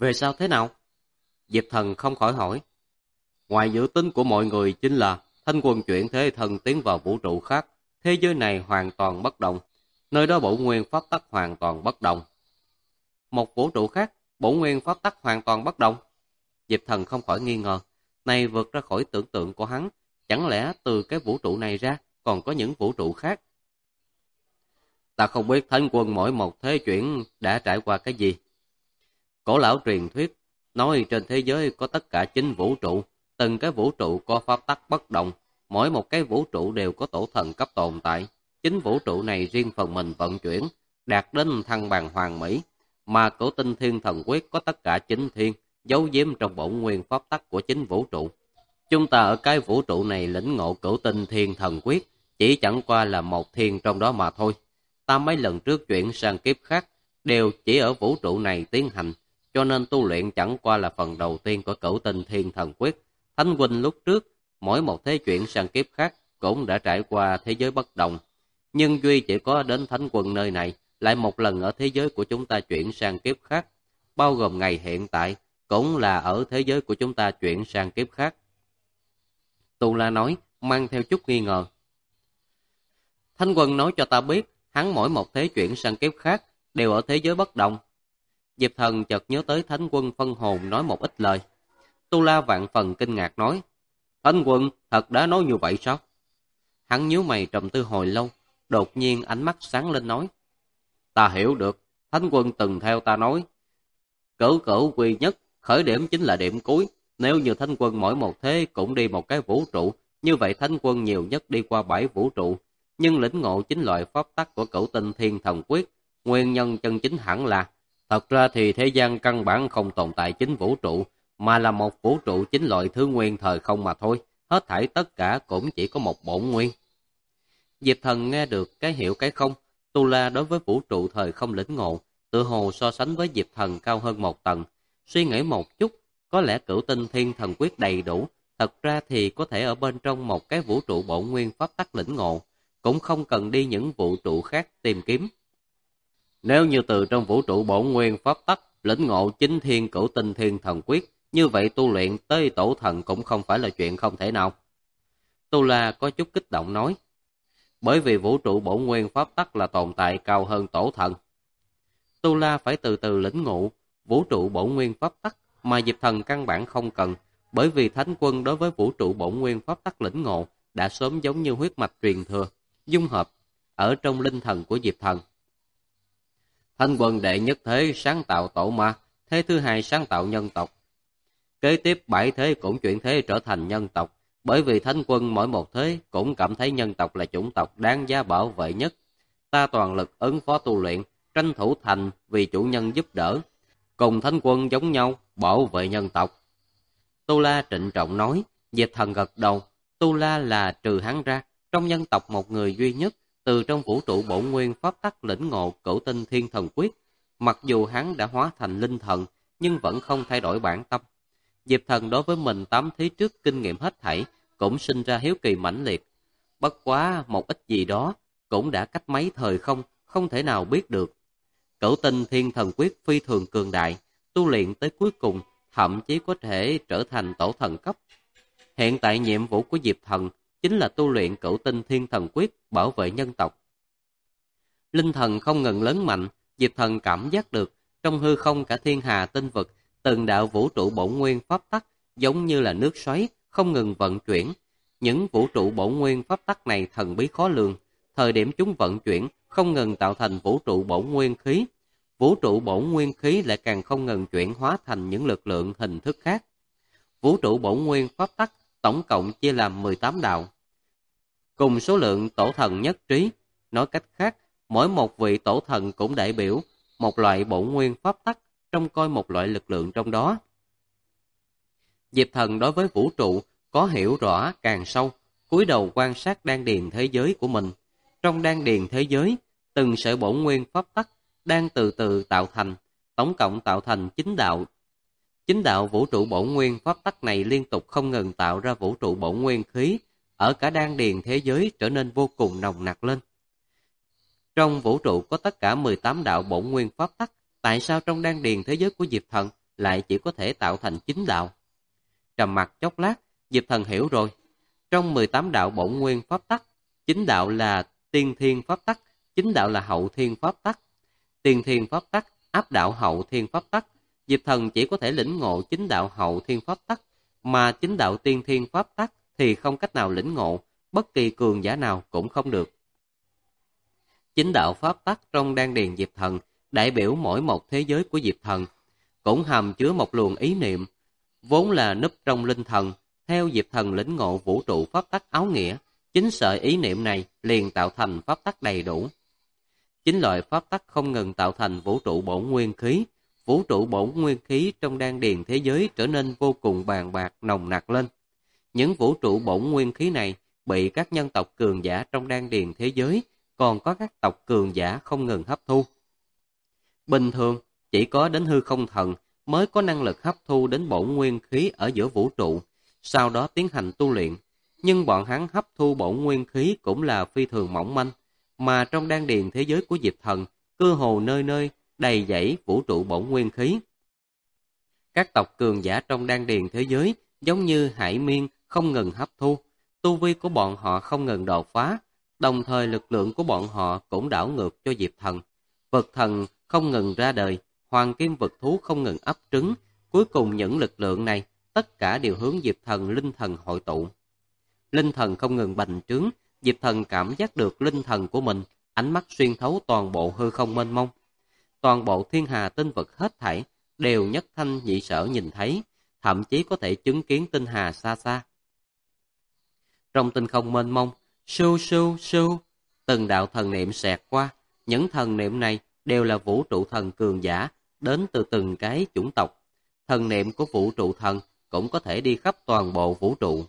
Về sau thế nào? Diệp Thần không khỏi hỏi. Ngoài dự tính của mọi người chính là Thanh Quân chuyển thế thần tiến vào vũ trụ khác, thế giới này hoàn toàn bất động, nơi đó bổn nguyên pháp tắc hoàn toàn bất động. Một vũ trụ khác, bổn nguyên pháp tắc hoàn toàn bất động. Diệp Thần không khỏi nghi ngờ, này vượt ra khỏi tưởng tượng của hắn, chẳng lẽ từ cái vũ trụ này ra còn có những vũ trụ khác? Ta không biết Thánh Quân mỗi một thế chuyển đã trải qua cái gì. Cổ lão truyền thuyết nói trên thế giới có tất cả 9 vũ trụ, từng cái vũ trụ có pháp tắc bất động, mỗi một cái vũ trụ đều có tổ thần cấp tồn tại. 9 vũ trụ này riêng phần mình vận chuyển, đạt đến thăng bằng hoàn mỹ, mà Cửu Tinh Thiên Thần Quyết có tất cả 9 thiên, giấu giếm trong bổn nguyên pháp tắc của 9 vũ trụ. Chúng ta ở cái vũ trụ này lĩnh ngộ Cửu Tinh Thiên Thần Quyết, chỉ chẳng qua là một thiên trong đó mà thôi. Ta mấy lần trước chuyển sang kiếp khác, đều chỉ ở vũ trụ này tiến hành, cho nên tu luyện chẳng qua là phần đầu tiên của Cửu Tinh Thiên Thần Quyết. Thánh huynh lúc trước, mỗi một thế chuyển sang kiếp khác cũng đã trải qua thế giới bất động. Nhưng duy chỉ có đến Thánh Quân nơi này, lại một lần ở thế giới của chúng ta chuyển sang kiếp khác, bao gồm ngày hiện tại, cũng là ở thế giới của chúng ta chuyển sang kiếp khác. Tu La nói, mang theo chút nghi ngờ. Thánh Quân nói cho ta biết, hắn mỗi một thế chuyển sang kiếp khác, đều ở thế giới bất động. Diệp Thần chợt nhớ tới Thánh Quân phân hồn nói một ít lời. Tu La vạn phần kinh ngạc nói, Thánh Quân thật đã nói như vậy sao? Hắn nhíu mày trầm tư hồi lâu, đột nhiên ánh mắt sáng lên nói, ta hiểu được, Thánh Quân từng theo ta nói, cửu cửu quy nhất, khởi điểm chính là điểm cuối. Nếu như Thánh Quân mỗi một thế cũng đi một cái vũ trụ, như vậy Thánh Quân nhiều nhất đi qua 7 vũ trụ. Nhưng lĩnh ngộ chính loại pháp tắc của Cửu Tinh Thiên Thần Quyết, nguyên nhân chân chính hẳn là, thật ra thì thế gian căn bản không tồn tại 9 vũ trụ, mà là một vũ trụ chính loại thứ nguyên thời không mà thôi, hết thảy tất cả cũng chỉ có một bổn nguyên. Diệp Thần nghe được cái hiểu cái không, Tu La đối với vũ trụ thời không lĩnh ngộ, tự hồ so sánh với Diệp Thần cao hơn một tầng. Suy nghĩ một chút, có lẽ Cửu Tinh Thiên Thần Quyết đầy đủ, thật ra thì có thể ở bên trong một cái vũ trụ bổn nguyên pháp tắc lĩnh ngộ, cũng không cần đi những vũ trụ khác tìm kiếm. Nếu như từ trong vũ trụ bổn nguyên pháp tắc lĩnh ngộ chính thiên Cửu Tinh Thiên Thần Quyết, như vậy tu luyện tới tổ thần cũng không phải là chuyện không thể nào. Tu La có chút kích động nói, bởi vì vũ trụ bổn nguyên pháp tắc là tồn tại cao hơn tổ thần. Tu La phải từ từ lĩnh ngộ vũ trụ bổn nguyên pháp tắc mà Diệp Thần căn bản không cần, bởi vì Thánh Quân đối với vũ trụ bổn nguyên pháp tắc lĩnh ngộ đã sớm giống như huyết mạch truyền thừa, dung hợp ở trong linh thần của Diệp Thần. Thánh Quân đệ nhất thế sáng tạo tổ ma, thế thứ hai sáng tạo nhân tộc. Kế tiếp 7 thế cũng chuyển thế trở thành nhân tộc, bởi vì Thánh Quân mỗi một thế cũng cảm thấy nhân tộc là chủng tộc đáng giá bảo vệ nhất. Ta toàn lực ứng phó tu luyện, tranh thủ thành vì chủ nhân giúp đỡ, cùng Thánh Quân giống nhau, bảo vệ nhân tộc. Tu La trịnh trọng nói. Diệp Thần gật đầu. Tu La là trừ hắn ra, trong nhân tộc một người duy nhất, từ trong vũ trụ bổn nguyên pháp tắc lĩnh ngộ Cửu Tinh Thiên Thần Quyết. Mặc dù hắn đã hóa thành linh thần, nhưng vẫn không thay đổi bản tâm. Diệp Thần đối với mình 8 thí trước kinh nghiệm hết thảy, cũng sinh ra hiếu kỳ mãnh liệt. Bất quá một ít gì đó, cũng đã cách mấy thời không, không thể nào biết được. Cửu Tinh Thiên Thần Quyết phi thường cường đại, tu luyện tới cuối cùng, thậm chí có thể trở thành tổ thần cấp. Hiện tại nhiệm vụ của Diệp Thần chính là tu luyện Cửu Tinh Thiên Thần Quyết bảo vệ nhân tộc. Linh thần không ngừng lớn mạnh, Diệp Thần cảm giác được trong hư không cả thiên hà tinh vực, từng đạo vũ trụ bổn nguyên pháp tắc giống như là nước xoáy không ngừng vận chuyển. Những vũ trụ bổn nguyên pháp tắc này thần bí khó lường, thời điểm chúng vận chuyển không ngừng tạo thành vũ trụ bổn nguyên khí. Vũ trụ bổn nguyên khí lại càng không ngừng chuyển hóa thành những lực lượng hình thức khác. Vũ trụ bổn nguyên pháp tắc tổng cộng chia làm 18 đạo, cùng số lượng tổ thần nhất trí. Nói cách khác, mỗi một vị tổ thần cũng đại biểu một loại bổn nguyên pháp tắc, trông coi một loại lực lượng trong đó. Diệp Thần đối với vũ trụ có hiểu rõ càng sâu, cúi đầu quan sát đan điền thế giới của mình. Trong đan điền thế giới, từng sợi bổn nguyên pháp tắc đang từ từ tạo thành, tổng cộng tạo thành 9 đạo. 9 đạo vũ trụ bổn nguyên pháp tắc này liên tục không ngừng tạo ra vũ trụ bổn nguyên khí, ở cả đan điền thế giới trở nên vô cùng nồng nặc lên. Trong vũ trụ có tất cả 18 đạo bổn nguyên pháp tắc, tại sao trong đan điền thế giới của Diệp Thần lại chỉ có thể tạo thành 9 đạo. Trầm mặc chốc lát, Diệp Thần hiểu rồi. Trong 18 đạo bổn nguyên pháp tắc, 9 đạo là tiên thiên pháp tắc, 9 đạo là hậu thiên pháp tắc. Tiên thiên pháp tắc áp đảo hậu thiên pháp tắc, Diệp Thần chỉ có thể lĩnh ngộ 9 đạo hậu thiên pháp tắc, mà 9 đạo tiên thiên pháp tắc thì không cách nào lĩnh ngộ, bất kỳ cường giả nào cũng không được. 9 đạo pháp tắc trong đan điền Diệp Thần đại biểu mỗi một thế giới của Diệp Thần, cũng hàm chứa một luồng ý niệm, vốn là núp trong linh thần. Theo Diệp Thần lĩnh ngộ vũ trụ pháp tắc áo nghĩa, chính sợi ý niệm này liền tạo thành pháp tắc đầy đủ. 9 loại pháp tắc không ngừng tạo thành vũ trụ bổn nguyên khí. Vũ trụ bổn nguyên khí trong đan điền thế giới trở nên vô cùng bàn bạc nồng nặc lên. Những vũ trụ bổn nguyên khí này bị các nhân tộc cường giả trong đan điền thế giới, còn có các tộc cường giả không ngừng hấp thu. Bình thường, chỉ có đến hư không thần mới có năng lực hấp thu đến bổn nguyên khí ở giữa vũ trụ, sau đó tiến hành tu luyện. Nhưng bọn hắn hấp thu bổn nguyên khí cũng là phi thường mỏng manh, mà trong đan điền thế giới của Diệp Thần, cơ hồ nơi nơi đầy dẫy vũ trụ bổn nguyên khí. Các tộc cường giả trong đan điền thế giới giống như hải miên không ngừng hấp thu, tu vi của bọn họ không ngừng đột phá, đồng thời lực lượng của bọn họ cũng đảo ngược cho Diệp Thần. Vật thần không ngừng ra đời, hoàng kim vật thú không ngừng ấp trứng, cuối cùng những lực lượng này tất cả đều hướng Diệp Thần linh thần hội tụ. Linh thần không ngừng bành trướng, Diệp Thần cảm giác được linh thần của mình, ánh mắt xuyên thấu toàn bộ hư không mênh mông. Toàn bộ thiên hà tinh vực hết thảy đều nhất thanh nhị sở nhìn thấy, thậm chí có thể chứng kiến tinh hà xa xa. Trong tinh không mênh mông, sưu sưu sưu, từng đạo thần niệm xẹt qua, những thần niệm này đều là vũ trụ thần cường giả đến từ từng cái chủng tộc. Thần niệm của vũ trụ thần cũng có thể đi khắp toàn bộ vũ trụ.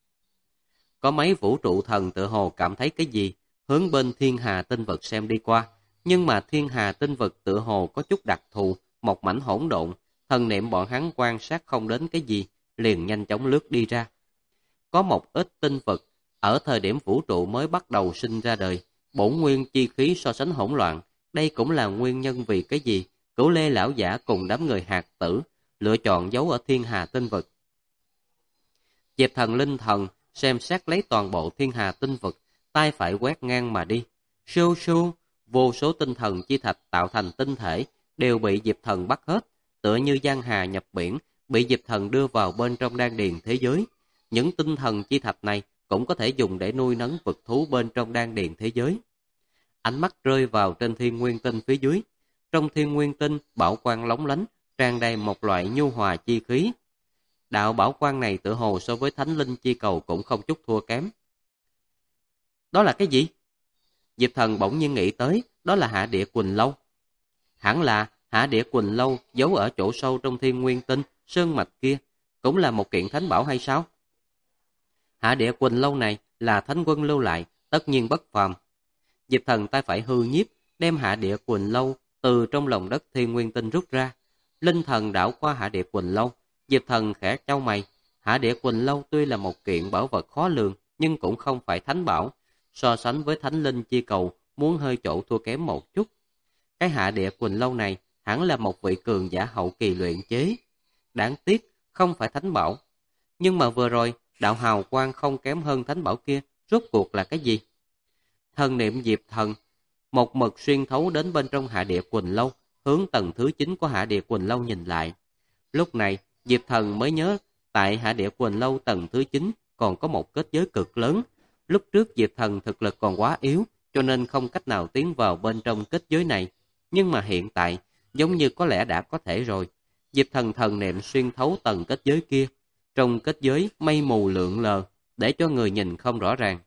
Có mấy vũ trụ thần tự hồ cảm thấy cái gì, hướng bên thiên hà tinh vực xem đi qua, nhưng mà thiên hà tinh vực tự hồ có chút đặc thù, một mảnh hỗn độn, thần niệm bọn hắn quan sát không đến cái gì, liền nhanh chóng lướt đi ra. Có một ít tinh vực, ở thời điểm vũ trụ mới bắt đầu sinh ra đời, bổn nguyên chi khí so sánh hỗn loạn, đây cũng là nguyên nhân vì cái gì Cửu Lê lão giả cùng đám người hạt tử lựa chọn giấu ở thiên hà tinh vực. Diệp Thần linh thần xem xét lấy toàn bộ thiên hà tinh vực, tay phải quét ngang mà đi. Sưu sưu, vô số tinh thần chi thạch tạo thành tinh thể đều bị Diệp Thần bắt hết, tựa như giang hà nhập biển, bị Diệp Thần đưa vào bên trong đan điền thế giới. Những tinh thần chi thạch này cũng có thể dùng để nuôi nấng vật thú bên trong đan điền thế giới. Ánh mắt rơi vào trên thiên nguyên tinh phía dưới. Trong thiên nguyên tinh, bảo quang lóng lánh, tràn đầy một loại nhu hòa chi khí. Đạo bảo quang này tựa hồ so với thánh linh chi cầu cũng không chút thua kém. Đó là cái gì? Diệp Thần bỗng nhiên nghĩ tới, đó là Hạ Địa Quỳnh Lâu. Hẳn là Hạ Địa Quỳnh Lâu giấu ở chỗ sâu trong thiên nguyên tinh, sơn mạch kia, cũng là một kiện thánh bảo hay sao? Hạ Địa Quỳnh Lâu này là Thánh Quân lưu lại, tất nhiên bất phàm. Diệp Thần tay phải hư nhiếp, đem Hạ Địa Quỳnh Lâu từ trong lòng đất thiên nguyên tinh rút ra. Linh thần đảo qua Hạ Địa Quỳnh Lâu, Diệp Thần khẽ chau mày. Hạ Địa Quỳnh Lâu tuy là một kiện bảo vật khó lường, nhưng cũng không phải thánh bảo. So sánh với thánh linh chi cầu, muốn hơi chỗ thua kém một chút. Cái Hạ Địa Quỳnh Lâu này hẳn là một vị cường giả hậu kỳ luyện chế. Đáng tiếc, không phải thánh bảo. Nhưng mà vừa rồi, đạo hào quang không kém hơn thánh bảo kia, rốt cuộc là cái gì? Thần niệm Diệp Thần một mực xuyên thấu đến bên trong Hạ Địa Quỳnh Lâu, hướng tầng thứ 9 của Hạ Địa Quỳnh Lâu nhìn lại. Lúc này, Diệp Thần mới nhớ, tại Hạ Địa Quỳnh Lâu tầng thứ 9 còn có một kết giới cực lớn. Lúc trước Diệp Thần thực lực còn quá yếu, cho nên không cách nào tiến vào bên trong kết giới này. Nhưng mà hiện tại, giống như có lẽ đã có thể rồi. Diệp Thần thần niệm xuyên thấu tầng kết giới kia. Trong kết giới mây mù lượn lờ, để cho người nhìn không rõ ràng.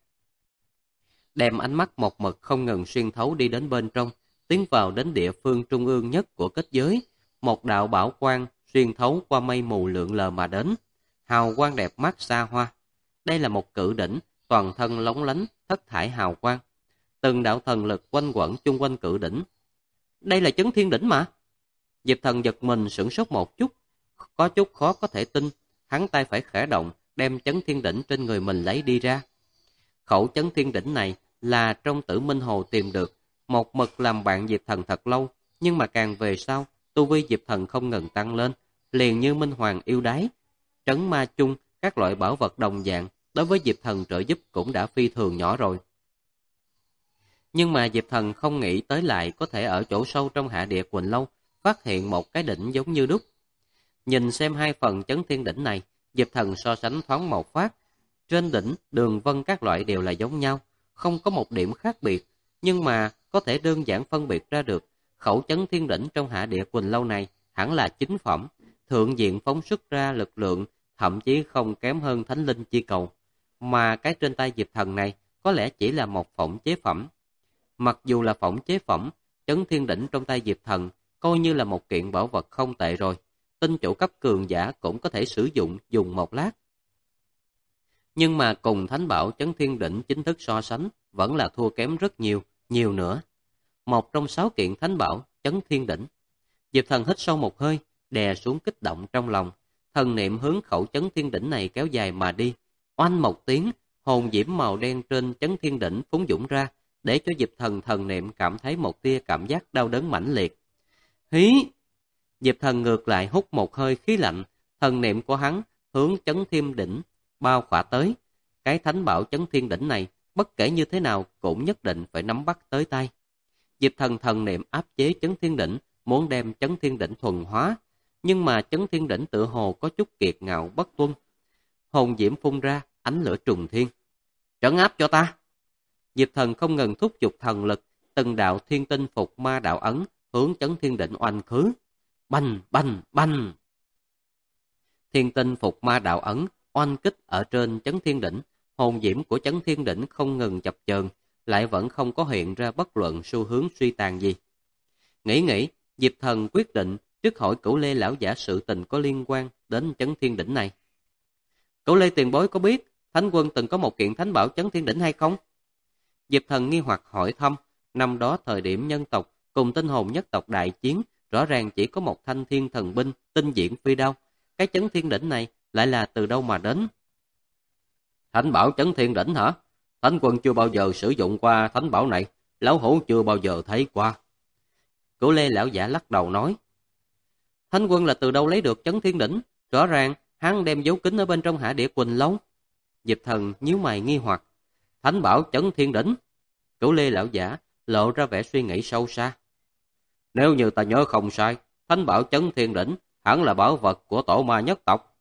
Đem ánh mắt một mực không ngừng xuyên thấu đi đến bên trong, tiến vào đến địa phương trung ương nhất của kết giới. Một đạo bảo quang xuyên thấu qua mây mù lượn lờ mà đến. Hào quang đẹp mắt xa hoa. Đây là một cự đỉnh, toàn thân lóng lánh, thất thải hào quang. Từng đạo thần lực quanh quẩn chung quanh cự đỉnh. Đây là Chấn Thiên Đỉnh mà. Diệp Thần giật mình sửng sốt một chút, có chút khó có thể tin. Hắn tay phải khẽ động, đem Chấn Thiên Đỉnh trên người mình lấy đi ra. Khẩu Chấn Thiên Đỉnh này là trong Tử Minh Hồ tìm được, một mực làm bạn Diệp Thần thật lâu, nhưng mà càng về sau, tu vi Diệp Thần không ngừng tăng lên, liền như Minh Hoàng yêu đái, trấn ma chung, các loại bảo vật đồng dạng, đối với Diệp Thần trợ giúp cũng đã phi thường nhỏ rồi. Nhưng mà Diệp Thần không nghĩ tới lại có thể ở chỗ sâu trong hạ địa Quỳnh Lâu phát hiện một cái đỉnh giống như đúc. Nhìn xem hai phần chấn thiên đỉnh này, Diệp Thần so sánh thoáng một phát. Trên đỉnh, đường vân các loại đều là giống nhau, không có một điểm khác biệt, nhưng mà có thể đơn giản phân biệt ra được, khẩu chấn thiên đỉnh trong hạ địa Quỳnh Lâu này hẳn là chính phẩm, thượng diện phóng xuất ra lực lượng, thậm chí không kém hơn Thánh Linh Chi Cầu. Mà cái trên tay Diệp Thần này có lẽ chỉ là một phỏng chế phẩm. Mặc dù là phỏng chế phẩm, chấn thiên đỉnh trong tay Diệp Thần coi như là một kiện bảo vật không tệ rồi. Tinh chủ cấp cường giả cũng có thể sử dụng dùng một lát. Nhưng mà cùng thánh bảo chấn thiên đỉnh chính thức so sánh vẫn là thua kém rất nhiều, nhiều nữa. Một trong 6 kiện thánh bảo chấn thiên đỉnh. Diệp Thần hít sâu một hơi, đè xuống kích động trong lòng. Thần niệm hướng khẩu chấn thiên đỉnh này kéo dài mà đi. Oanh một tiếng, hồn diễm màu đen trên chấn thiên đỉnh phóng dũng ra, để cho Diệp Thần thần niệm cảm thấy một tia cảm giác đau đớn mãnh liệt. Hí! Diệp Thần ngược lại hút một hơi khí lạnh, thần niệm của hắn hướng chấn thiên đỉnh bao khỏa tới. Cái thánh bảo chấn thiên đỉnh này, bất kể như thế nào cũng nhất định phải nắm bắt tới tay. Diệp Thần thần niệm áp chế chấn thiên đỉnh, muốn đem chấn thiên đỉnh thuần hóa, nhưng mà chấn thiên đỉnh tựa hồ có chút kiệt ngạo bất tuân. Hồn diễm phun ra, ánh lửa trùng thiên. Trấn áp cho ta! Diệp Thần không ngừng thúc giục thần lực, từng đạo thiên tinh phục ma đạo ấn hướng chấn thiên đỉnh oanh khứ. Bành, bành, bành! Thiên tinh phục ma đạo ấn oanh kích ở trên chấn thiên đỉnh, hồn diễm của chấn thiên đỉnh không ngừng chập chờn, lại vẫn không có hiện ra bất luận xu hướng suy tàn gì. Nghĩ, Diệp Thần quyết định trước hỏi Cửu Lê lão giả sự tình có liên quan đến chấn thiên đỉnh này. Cửu Lê tiền bối có biết Thánh Quân từng có một kiện thánh bảo chấn thiên đỉnh hay không? Diệp Thần nghi hoặc hỏi thăm. Năm đó thời điểm nhân tộc cùng tinh hồn nhất tộc đại chiến, rõ ràng chỉ có một thanh thiên thần binh tinh diễn phi đao. Cái chấn thiên đỉnh này lại là từ đâu mà đến? Thánh bảo chấn thiên đỉnh hả? Thánh Quân chưa bao giờ sử dụng qua thánh bảo này, lão hữu chưa bao giờ thấy qua. Cửu Lê lão giả lắc đầu nói. Thánh Quân là từ đâu lấy được chấn thiên đỉnh? Rõ ràng hắn đem giấu kín ở bên trong hạ địa Quỳnh Lâu. Diệp Thần nhíu mày nghi hoặc. Thánh bảo chấn thiên đỉnh? Cửu Lê lão giả lộ ra vẻ suy nghĩ sâu xa. Nếu như ta nhớ không sai, thánh bảo chấn thiên đỉnh hẳn là bảo vật của tổ ma nhất tộc.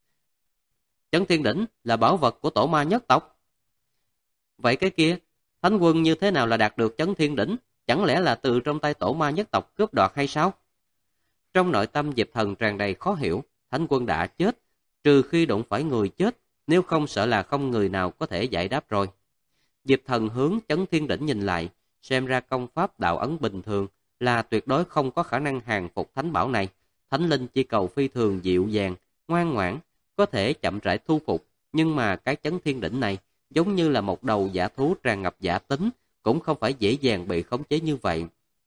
Chấn thiên đỉnh là bảo vật của tổ ma nhất tộc? Vậy cái kia, Thánh Quân như thế nào là đạt được chấn thiên đỉnh? Chẳng lẽ là từ trong tay tổ ma nhất tộc cướp đoạt hay sao? Trong nội tâm Diệp Thần tràn đầy khó hiểu. Thánh Quân đã chết, trừ khi đụng phải người chết, nếu không sợ là không người nào có thể giải đáp rồi. Diệp Thần hướng chấn thiên đỉnh nhìn lại, xem ra công pháp đạo ấn bình thường là tuyệt đối không có khả năng hàng phục thánh bảo này. Thánh linh chi cầu phi thường dịu dàng, ngoan ngoãn, có thể chậm rãi thu phục, nhưng mà cái chấn thiên đỉnh này giống như là một đầu dã thú tràn ngập dã tính, cũng không phải dễ dàng bị khống chế như vậy.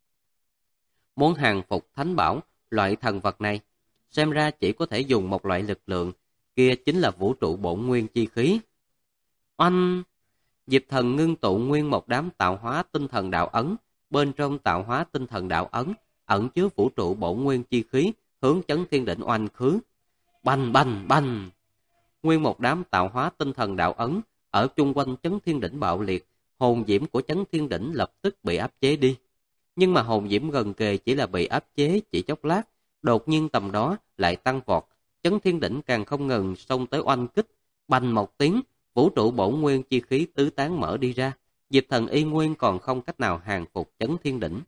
Muốn hàng phục thánh bảo, loại thần vật này, xem ra chỉ có thể dùng một loại lực lượng, kia chính là vũ trụ bổn nguyên chi khí. Oanh! Diệp Thần ngưng tụ nguyên một đám tạo hóa tinh thần đạo ấn, bên trong tạo hóa tinh thần đạo ấn ẩn chứa vũ trụ bổn nguyên chi khí, hướng chấn thiên đỉnh oanh khứ. Bành bành bành! Nguyên một đám tạo hóa tinh thần đạo ấn ở chung quanh chấn thiên đỉnh bạo liệt, hồn diễm của chấn thiên đỉnh lập tức bị áp chế đi. Nhưng mà hồn diễm gần kề chỉ là bị áp chế chỉ chốc lát, đột nhiên tầm đó lại tăng vọt, chấn thiên đỉnh càng không ngừng xông tới oanh kích. Bành một tiếng, vũ trụ bổn nguyên chi khí tứ tán mở đi ra, Diệp Thần y nguyên còn không cách nào hàng phục chấn thiên đỉnh.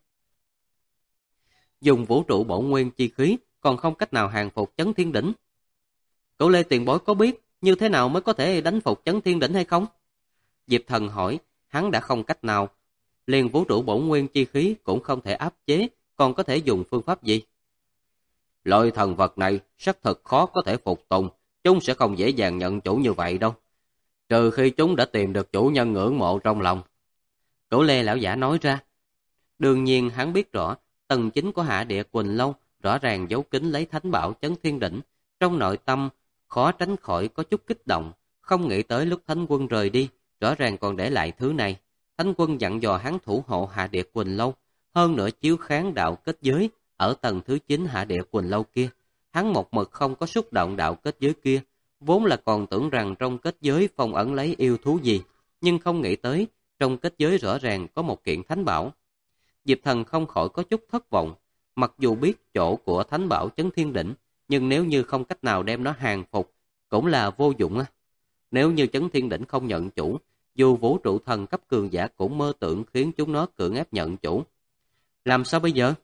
Dùng vũ trụ bổn nguyên chi khí còn không cách nào hàng phục chấn thiên đỉnh. Cửu Lê tiền bối có biết như thế nào mới có thể đánh phục chấn thiên đỉnh hay không? Diệp Thần hỏi. Hắn đã không cách nào, liền vũ trụ bổn nguyên chi khí cũng không thể áp chế, còn có thể dùng phương pháp gì? Loại thần vật này xác thực khó có thể phục tùng, chúng sẽ không dễ dàng nhận chủ như vậy đâu, trừ khi chúng đã tìm được chủ nhân ngưỡng mộ trong lòng. Cửu Lê lão giả nói ra. Đương nhiên hắn biết rõ, tầng chính của hạ địa Quỳnh Lâu rõ ràng giấu kín lấy thánh bảo chấn thiên đỉnh, trong nội tâm khó tránh khỏi có chút kích động, không nghĩ tới lúc Thánh Quân rời đi, rõ ràng còn để lại thứ này. Thánh Quân dặn dò hắn thủ hộ hạ địa Quỳnh Lâu, hơn nữa chiếu kháng đạo kết giới ở tầng thứ 9 hạ địa Quỳnh Lâu kia. hắn một mực không có xúc động đạo kết giới kia, vốn là còn tưởng rằng trong kết giới phong ẩn lấy yêu thú gì, nhưng không nghĩ tới trong kết giới rõ ràng có một kiện thánh bảo. Diệp Thần không khỏi có chút thất vọng, mặc dù biết chỗ của thánh bảo Chấn Thiên Đỉnh, nhưng nếu như không cách nào đem nó hàng phục, cũng là vô dụng á. Nếu như Chấn Thiên Đỉnh không nhận chủ, dù vũ trụ thần cấp cường giả cũng mơ tưởng khiến chúng nó cưỡng ép nhận chủ. Làm sao bây giờ?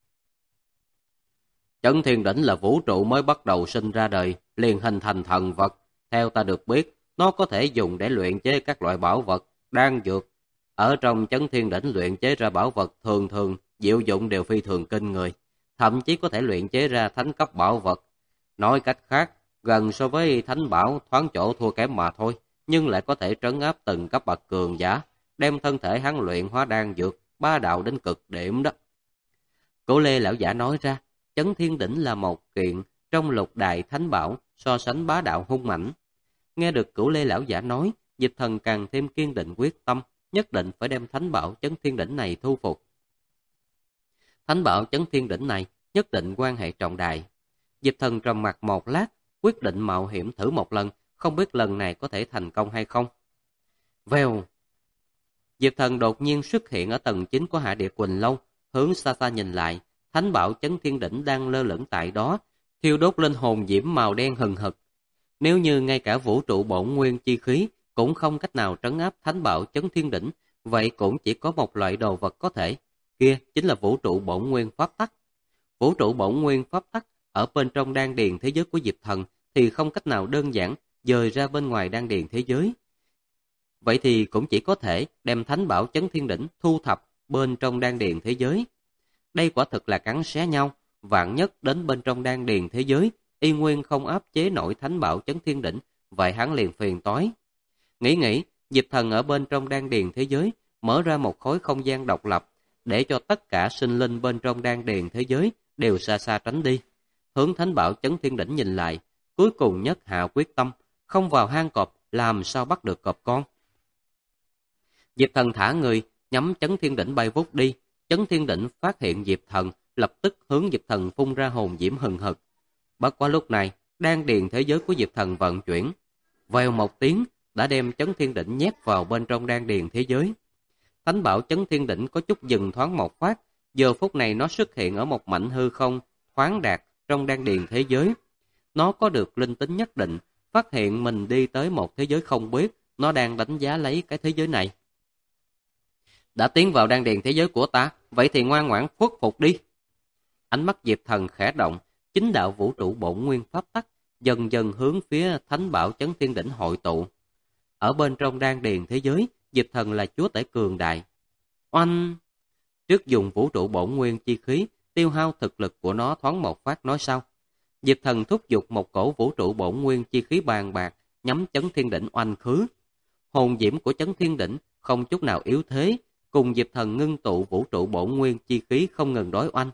Chấn Thiên Đỉnh là vũ trụ mới bắt đầu sinh ra đời, liền hình thành thần vật. Theo ta được biết, nó có thể dùng để luyện chế các loại bảo vật, đan dược. Ở trong Chấn Thiên Đỉnh luyện chế ra bảo vật thường diệu dụng đều phi thường kinh người, thậm chí có thể luyện chế ra thánh cấp bảo vật. Nói cách khác, gần so với thánh bảo thoáng chỗ thua kém mà thôi, nhưng lại có thể trấn áp từng cấp bậc cường giả, đem thân thể hắn luyện hóa đan dược, bá đạo đến cực điểm đó. Cổ Lê lão giả nói ra, Chấn Thiên Đỉnh là một kiện trong lục đại thánh bảo, so sánh bá đạo hung mãnh. Nghe được Cổ Lê lão giả nói, Diệp Thần càng thêm kiên định quyết tâm, nhất định phải đem thánh bảo Chấn Thiên Đỉnh này thu phục. Thánh bảo Chấn Thiên Đỉnh này nhất định quan hệ trọng đại. Diệp Thần trầm mặc một lát, quyết định mạo hiểm thử một lần, không biết lần này có thể thành công hay không. Vèo! Diệp Thần đột nhiên xuất hiện ở tầng 9 của Hạ Địa Quỳnh Lâu, hướng xa xa nhìn lại, thánh bảo Chấn Thiên Đỉnh đang lơ lửng tại đó, thiêu đốt lên hồn diễm màu đen hừng hực. Nếu như ngay cả vũ trụ bổn nguyên chi khí cũng không cách nào trấn áp thánh bảo Chấn Thiên Đỉnh, vậy cũng chỉ có một loại đồ vật có thể, kia chính là vũ trụ bổn nguyên pháp tắc. Vũ trụ bổn nguyên pháp tắc ở bên trong đan điền thế giới của Diệp Thần thì không cách nào đơn giản dời ra bên ngoài đan điền thế giới. Vậy thì cũng chỉ có thể đem thánh bảo Chấn Thiên Đỉnh thu thập bên trong đan điền thế giới. Đây quả thực là cắn xé nhau, vạn nhất đến bên trong đan điền thế giới, y nguyên không áp chế nổi thánh bảo Chấn Thiên Đỉnh, vậy hắn liền phiền toái. Nghĩ, Diệp Thần ở bên trong đan điền thế giới mở ra một khối không gian độc lập, để cho tất cả sinh linh bên trong đan điền thế giới đều xa xa tránh đi. Hướng thánh bảo Chấn Thiên Đỉnh nhìn lại, cuối cùng nhất hạ quyết tâm, không vào hang cọp làm sao bắt được cọp con. Diệp Thần thả người, nhắm Chấn Thiên Đỉnh bay vút đi. Chấn Thiên Đỉnh phát hiện Diệp Thần, lập tức hướng Diệp Thần phun ra hồn diễm hừng hực. Bất quá lúc này, đan điền thế giới của Diệp Thần vận chuyển. Vèo một tiếng, đã đem Chấn Thiên Đỉnh nhét vào bên trong đan điền thế giới. Thánh bảo Chấn Thiên Đỉnh có chút dừng thoáng một phát, giờ phút này nó xuất hiện ở một mảnh hư không, khoáng đạt trong đan điền thế giới. Nó có được linh tính nhất định, phát hiện mình đi tới một thế giới không biết, nó đang đánh giá lấy cái thế giới này. Đã tiến vào đan điền thế giới của ta, vậy thì ngoan ngoãn khuất phục đi. Ánh mắt Diệp Thần khẽ động, chính đạo vũ trụ bổn nguyên pháp tắc dần dần hướng phía thánh bảo Chấn Thiên Đỉnh hội tụ. Ở bên trong đan điền thế giới, Diệp Thần là chúa tể cường đại. Oanh! Trước dùng vũ trụ bổn nguyên chi khí, tiêu hao thực lực của nó thoáng một phát nói sau. Diệp Thần thúc giục một cổ vũ trụ bổn nguyên chi khí bàn bạc, nhắm Chấn Thiên Đỉnh oanh khứ. Hồn diễm của Chấn Thiên Đỉnh không chút nào yếu thế, cùng Diệp Thần ngưng tụ vũ trụ bổn nguyên chi khí không ngừng đối oanh.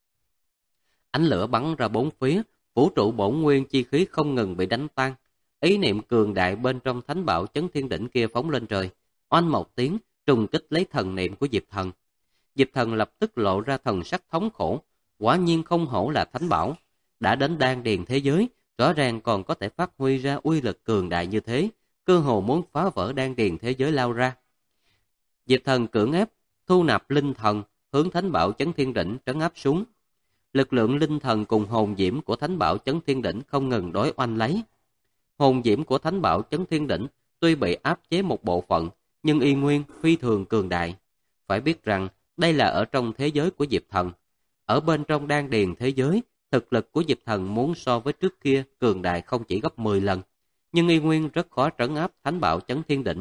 Ánh lửa bắn ra bốn phía, vũ trụ bổn nguyên chi khí không ngừng bị đánh tan. Ý niệm cường đại bên trong thánh bảo Chấn Thiên Đỉnh kia phóng lên trời, oanh một tiếng, trùng kích lấy thần niệm của Diệp Thần. Diệp Thần lập tức lộ ra thần sắc thống khổ, quả nhiên không hổ là thánh bảo, đã đến đan điền thế giới, rõ ràng còn có thể phát huy ra uy lực cường đại như thế, cơ hồ muốn phá vỡ đan điền thế giới lao ra. Diệp Thần cưỡng ép thu nạp linh thần, hướng thánh bảo Chấn Thiên Đỉnh trấn áp xuống. Lực lượng linh thần cùng hồn diễm của thánh bảo Chấn Thiên Đỉnh không ngừng đối oanh lấy. Hồn diễm của thánh bảo Chấn Thiên Đỉnh tuy bị áp chế một bộ phận, nhưng y nguyên phi thường cường đại. Phải biết rằng đây là ở trong thế giới của Diệp Thần. Ở bên trong đan điền thế giới, thực lực của Diệp Thần muốn so với trước kia cường đại không chỉ gấp 10 lần, nhưng y nguyên rất khó trấn áp thánh bảo Chấn Thiên Đỉnh.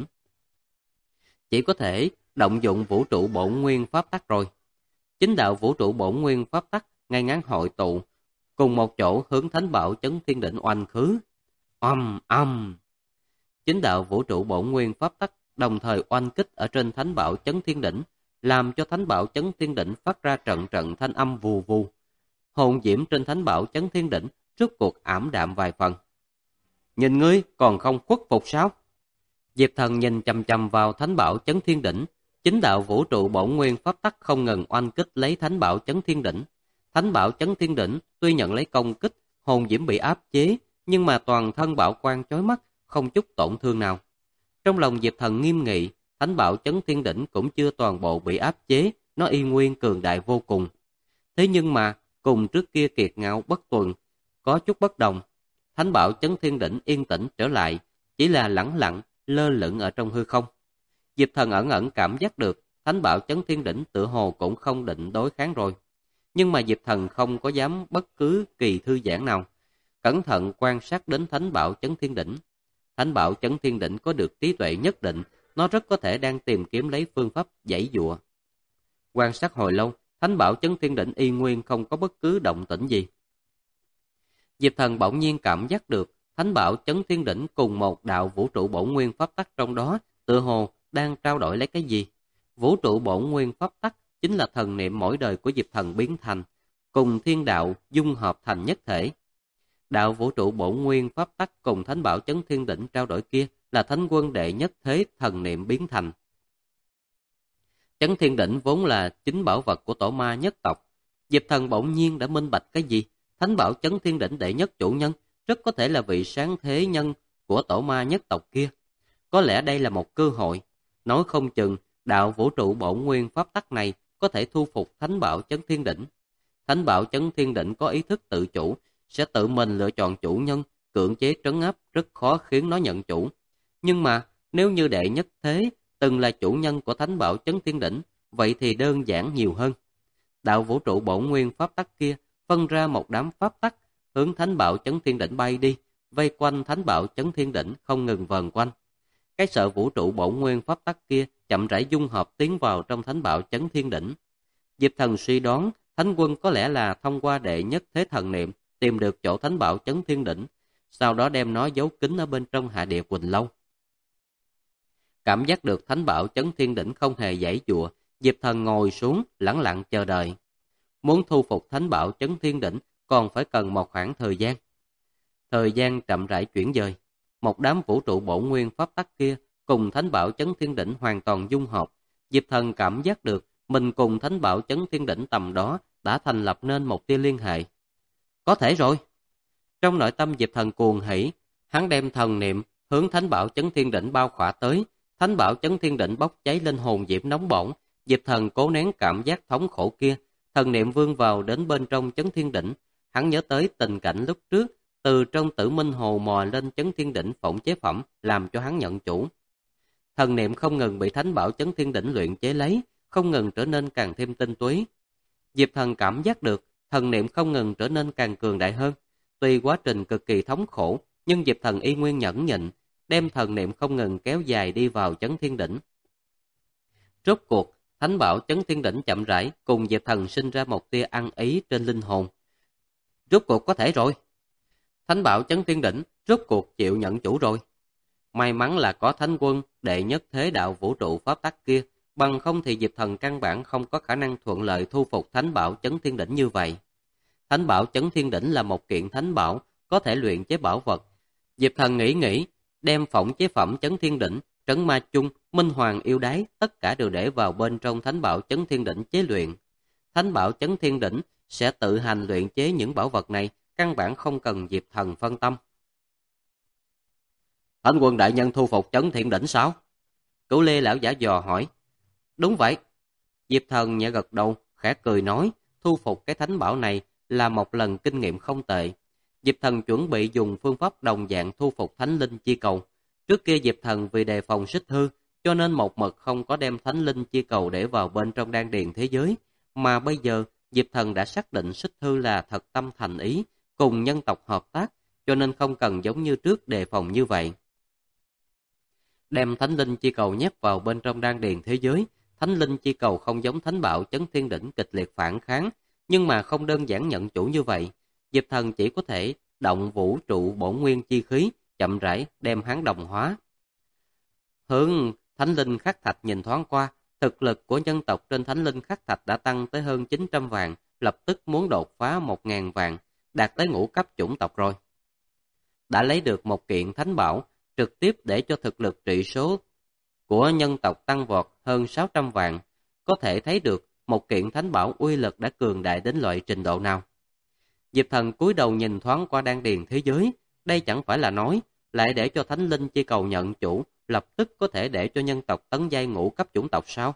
Chỉ có thể động dụng vũ trụ bổn nguyên pháp tắc rồi. Chính đạo vũ trụ bổn nguyên pháp tắc ngay ngắn hội tụ, cùng một chỗ hướng thánh bảo Chấn Thiên Đỉnh oanh khứ. Chính đạo vũ trụ bổn nguyên pháp tắc đồng thời oanh kích ở trên thánh bảo Chấn Thiên Đỉnh, làm cho thánh bảo Chấn Thiên Đỉnh phát ra trận trận thanh âm vù vù. Hồn diễm trên thánh bảo Chấn Thiên Đỉnh rốt cuộc ảm đạm vài phần. Nhìn ngươi còn không khuất phục sao? Diệp Thần nhìn chằm chằm vào thánh bảo Chấn Thiên Đỉnh, chính đạo vũ trụ bổn nguyên pháp tắc không ngừng oanh kích lấy thánh bảo Chấn Thiên Đỉnh. Thánh bảo Chấn Thiên Đỉnh tuy nhận lấy công kích, hồn diễm bị áp chế, nhưng mà toàn thân bảo quang chói mắt, không chút tổn thương nào. Trong lòng Diệp Thần nghiêm nghị, thánh bảo chấn thiên đỉnh cũng chưa toàn bộ bị áp chế, nó y nguyên cường đại vô cùng. Thế nhưng mà, cùng trước kia kiệt ngạo bất tuần, có chút bất đồng. Thánh bảo chấn thiên đỉnh yên tĩnh trở lại, chỉ là lẳng lặng, lơ lửng ở trong hư không. Diệp Thần ẩn ẩn cảm giác được, thánh bảo chấn thiên đỉnh tựa hồ cũng không định đối kháng rồi. Nhưng mà Diệp Thần không có dám bất cứ kỳ thư giãn nào. Cẩn thận quan sát đến thánh bảo chấn thiên đỉnh. Thánh bảo chấn thiên đỉnh có được trí tuệ nhất định, nó rất có thể đang tìm kiếm lấy phương pháp giãy giụa. Quan sát hồi lâu, thánh bảo chấn thiên đỉnh y nguyên không có bất cứ động tĩnh gì. Diệp Thần bỗng nhiên cảm giác được, thánh bảo chấn thiên đỉnh cùng một đạo vũ trụ bổn nguyên pháp tắc trong đó, tựa hồ đang trao đổi lấy cái gì. Vũ trụ bổn nguyên pháp tắc chính là thần niệm mỗi đời của Diệp Thần biến thành, cùng thiên đạo dung hợp thành nhất thể. Đạo vũ trụ bổn nguyên pháp tắc cùng thánh bảo chấn thiên đỉnh trao đổi kia là thánh quân đệ nhất thế thần niệm biến thành. Chấn thiên đỉnh vốn là chính bảo vật của tổ ma nhất tộc. Diệp Thần bỗng nhiên đã minh bạch cái gì? Thánh bảo chấn thiên đỉnh đệ nhất chủ nhân rất có thể là vị sáng thế nhân của tổ ma nhất tộc kia. Có lẽ đây là một cơ hội. Nói không chừng, đạo vũ trụ bổn nguyên pháp tắc này có thể thu phục thánh bảo chấn thiên đỉnh. Thánh bảo chấn thiên đỉnh có ý thức tự chủ, sẽ tự mình lựa chọn chủ nhân, cưỡng chế trấn áp rất khó khiến nó nhận chủ. Nhưng mà, nếu như đệ nhất thế từng là chủ nhân của thánh bảo chấn thiên đỉnh, vậy thì đơn giản nhiều hơn. Đạo vũ trụ bổn nguyên pháp tắc kia phân ra một đám pháp tắc, hướng thánh bảo chấn thiên đỉnh bay đi, vây quanh thánh bảo chấn thiên đỉnh không ngừng vần quanh. Cái sợ vũ trụ bổn nguyên pháp tắc kia chậm rãi dung hợp tiến vào trong thánh bảo chấn thiên đỉnh. Diệp Thần suy đoán, thánh quân có lẽ là thông qua đệ nhất thế thần niệm tìm được chỗ thánh bảo chấn thiên đỉnh, sau đó đem nó giấu kín ở bên trong hạ địa Quỳnh Lâu. Cảm giác được thánh bảo chấn thiên đỉnh không hề giãy giụa, Diệp Thần ngồi xuống lẳng lặng chờ đợi. Muốn thu phục thánh bảo chấn thiên đỉnh còn phải cần một khoảng thời gian. Thời gian chậm rãi chuyển dời, một đám vũ trụ bổn nguyên pháp tắc kia cùng thánh bảo chấn thiên đỉnh hoàn toàn dung hợp. Diệp Thần cảm giác được mình cùng thánh bảo chấn thiên đỉnh tầm đó đã thành lập nên một tia liên hệ. Có thể rồi. Trong nội tâm Diệp Thần cuồng hỉ, hắn đem thần niệm hướng thánh bảo chấn thiên đỉnh bao khỏa tới. Thánh bảo chấn thiên đỉnh bốc cháy lên hồn diễm nóng bỏng. Diệp Thần cố nén cảm giác thống khổ kia, thần niệm vươn vào đến bên trong chấn thiên đỉnh. Hắn nhớ tới tình cảnh lúc trước, từ trong tử minh hồ mò lên chấn thiên đỉnh phỏng chế phẩm, làm cho hắn nhận chủ. Thần niệm không ngừng bị thánh bảo chấn thiên đỉnh luyện chế lấy, không ngừng trở nên càng thêm tinh túy. Diệp Thần cảm giác được, thần niệm không ngừng trở nên càng cường đại hơn. Tuy quá trình cực kỳ thống khổ, nhưng Diệp Thần y nguyên nhẫn nhịn, đem thần niệm không ngừng kéo dài đi vào chấn thiên đỉnh. Rốt cuộc, thánh bảo chấn thiên đỉnh chậm rãi cùng Diệp Thần sinh ra một tia ăn ý trên linh hồn. Rốt cuộc có thể rồi. Thánh bảo chấn thiên đỉnh rốt cuộc chịu nhận chủ rồi. May mắn là có thánh quân đệ nhất thế đạo vũ trụ pháp tắc kia, bằng không thì Diệp Thần căn bản không có khả năng thuận lợi thu phục thánh bảo chấn thiên đỉnh như vậy. Thánh bảo chấn thiên đỉnh là một kiện thánh bảo, có thể luyện chế bảo vật. Diệp Thần nghĩ, đem phỏng chế phẩm chấn thiên đỉnh, trấn ma chung, minh hoàng yêu đái, tất cả đều để vào bên trong thánh bảo chấn thiên đỉnh chế luyện. Thánh bảo chấn thiên đỉnh sẽ tự hành luyện chế những bảo vật này, căn bản không cần Diệp Thần phân tâm. Thánh quân đại nhân thu phục chấn thiên đỉnh sao? Cửu Lê lão giả dò hỏi. Đúng vậy. Diệp Thần nhẹ gật đầu, khẽ cười nói, thu phục cái thánh bảo này là một lần kinh nghiệm không tệ. Diệp Thần chuẩn bị dùng phương pháp đồng dạng thu phục thánh linh chi cầu. Trước kia Diệp Thần vì đề phòng xích hư, cho nên một mực không có đem thánh linh chi cầu để vào bên trong đan điền thế giới. Mà bây giờ, Diệp Thần đã xác định xích hư là thật tâm thành ý, cùng nhân tộc hợp tác, cho nên không cần giống như trước đề phòng như vậy. Đem thánh linh chi cầu nhét vào bên trong đan điền thế giới, thánh linh chi cầu không giống thánh bảo chấn thiên đỉnh kịch liệt phản kháng, nhưng mà không đơn giản nhận chủ như vậy. Diệp Thần chỉ có thể động vũ trụ bổn nguyên chi khí, chậm rãi đem hắn đồng hóa. Hướng thánh linh khắc thạch nhìn thoáng qua, thực lực của nhân tộc trên thánh linh khắc thạch đã tăng tới hơn 900 vạn, lập tức muốn đột phá 1000 vạn, đạt tới ngũ cấp chủng tộc rồi. Đã lấy được một kiện thánh bảo, trực tiếp để cho thực lực trị số của nhân tộc tăng vọt hơn 600 vạn, có thể thấy được một kiện thánh bảo uy lực đã cường đại đến loại trình độ nào. Diệp Thần cúi đầu nhìn thoáng qua đan điền thế giới, đây chẳng phải là nói, lại để cho thánh linh chi cầu nhận chủ, lập tức có thể để cho nhân tộc tấn giai ngũ cấp chủng tộc sao?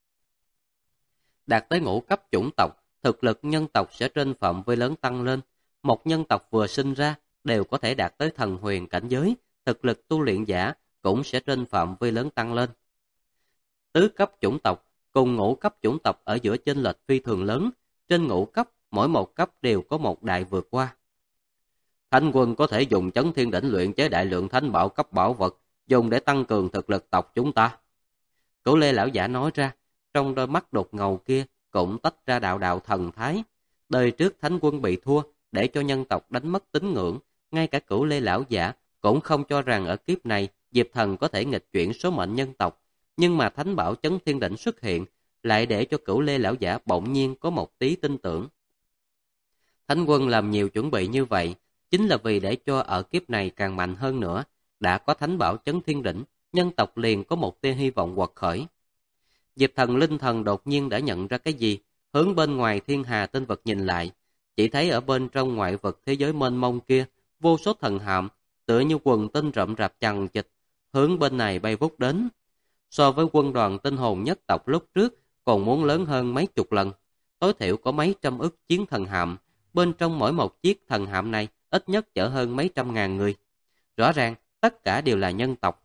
Đạt tới ngũ cấp chủng tộc, thực lực nhân tộc sẽ trên phạm vi lớn tăng lên. Một nhân tộc vừa sinh ra đều có thể đạt tới thần huyền cảnh giới, thực lực tu luyện giả cũng sẽ trên phạm vi lớn tăng lên. Tứ cấp chủng tộc cùng ngũ cấp chủng tộc ở giữa chênh lệch phi thường lớn, trên ngũ cấp mỗi một cấp đều có một đại vượt qua. Thánh quân có thể dùng chấn thiên đỉnh luyện chế đại lượng thánh bảo cấp bảo vật, dùng để tăng cường thực lực tộc chúng ta. Cửu Lê lão giả nói ra, trong đôi mắt đột ngầu kia cũng tách ra đạo đạo thần thái. Đời trước thánh quân bị thua, để cho nhân tộc đánh mất tín ngưỡng, ngay cả Cửu Lê lão giả cũng không cho rằng ở kiếp này Diệp Thần có thể nghịch chuyển số mệnh nhân tộc. Nhưng mà thánh bảo chấn thiên đỉnh xuất hiện, lại để cho Cửu Lê lão giả bỗng nhiên có một tí tin tưởng. Thánh quân làm nhiều chuẩn bị như vậy, chính là vì để cho ở kiếp này càng mạnh hơn nữa. Đã có thánh bảo chấn thiên đỉnh, nhân tộc liền có một tia hy vọng quật khởi. Diệp Thần linh thần đột nhiên đã nhận ra cái gì, hướng bên ngoài thiên hà tinh vực nhìn lại, chỉ thấy ở bên trong ngoại vực thế giới mênh mông kia, vô số thần hạm, tựa như quần tinh rậm rạp chằng chịt, hướng bên này bay vút đến. So với quân đoàn tinh hồn nhất tộc lúc trước, còn muốn lớn hơn mấy chục lần, tối thiểu có mấy trăm ức chiến thần hạm, bên trong mỗi một chiếc thần hạm này ít nhất chở hơn mấy trăm ngàn người. Rõ ràng, tất cả đều là nhân tộc.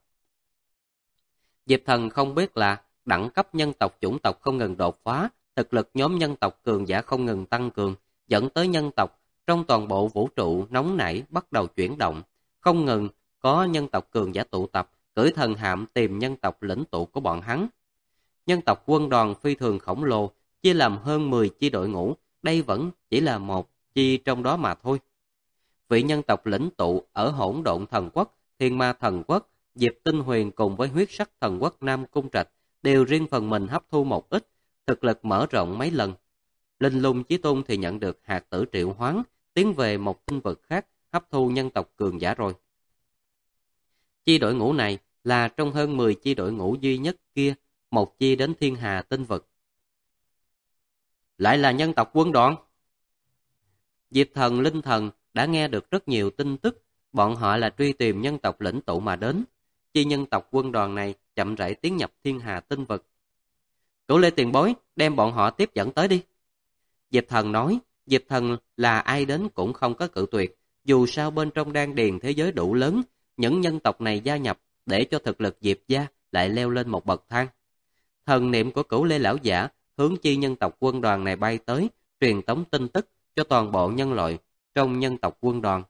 Diệp Thần không biết là đẳng cấp nhân tộc chủng tộc không ngừng đột phá, thực lực nhóm nhân tộc cường giả không ngừng tăng cường, dẫn tới nhân tộc trong toàn bộ vũ trụ nóng nảy bắt đầu chuyển động, không ngừng có nhân tộc cường giả tụ tập, cưỡi thần hạm tìm nhân tộc lĩnh tụ của bọn hắn. Nhân tộc quân đoàn phi thường khổng lồ, chia làm hơn 10 chi đội ngũ, đây vẫn chỉ là một chi trong đó mà thôi. Vị nhân tộc lĩnh tụ ở Hỗn Độn Thần Quốc, Thiên Ma Thần Quốc, Diệp Tinh Huyền cùng với Huyết Sắc Thần Quốc Nam Cung Trạch đều riêng phần mình hấp thu một ít, thực lực mở rộng mấy lần. Linh Lung Chí Tôn thì nhận được hạt tử triệu hoán, tiến về một tinh vực khác hấp thu nhân tộc cường giả rồi. Chi đội ngũ này là trong hơn 10 chi đội ngũ duy nhất kia, một chi đến thiên hà tinh vực. Lại là nhân tộc quân đoàn. Diệp Thần linh thần đã nghe được rất nhiều tin tức, bọn họ là truy tìm nhân tộc lĩnh tụ mà đến. Chi nhân tộc quân đoàn này chậm rãi tiến nhập thiên hà tinh vực. Cửu Lê tiền bối, đem bọn họ tiếp dẫn tới đi. Diệp Thần nói, Diệp Thần là ai đến cũng không có cự tuyệt, dù sao bên trong đan điền thế giới đủ lớn, những nhân tộc này gia nhập để cho thực lực Diệp gia lại leo lên một bậc thang. Thần niệm của Cửu Lê lão giả hướng chi nhân tộc quân đoàn này bay tới, truyền tống tin tức cho toàn bộ nhân loại trong nhân tộc quân đoàn.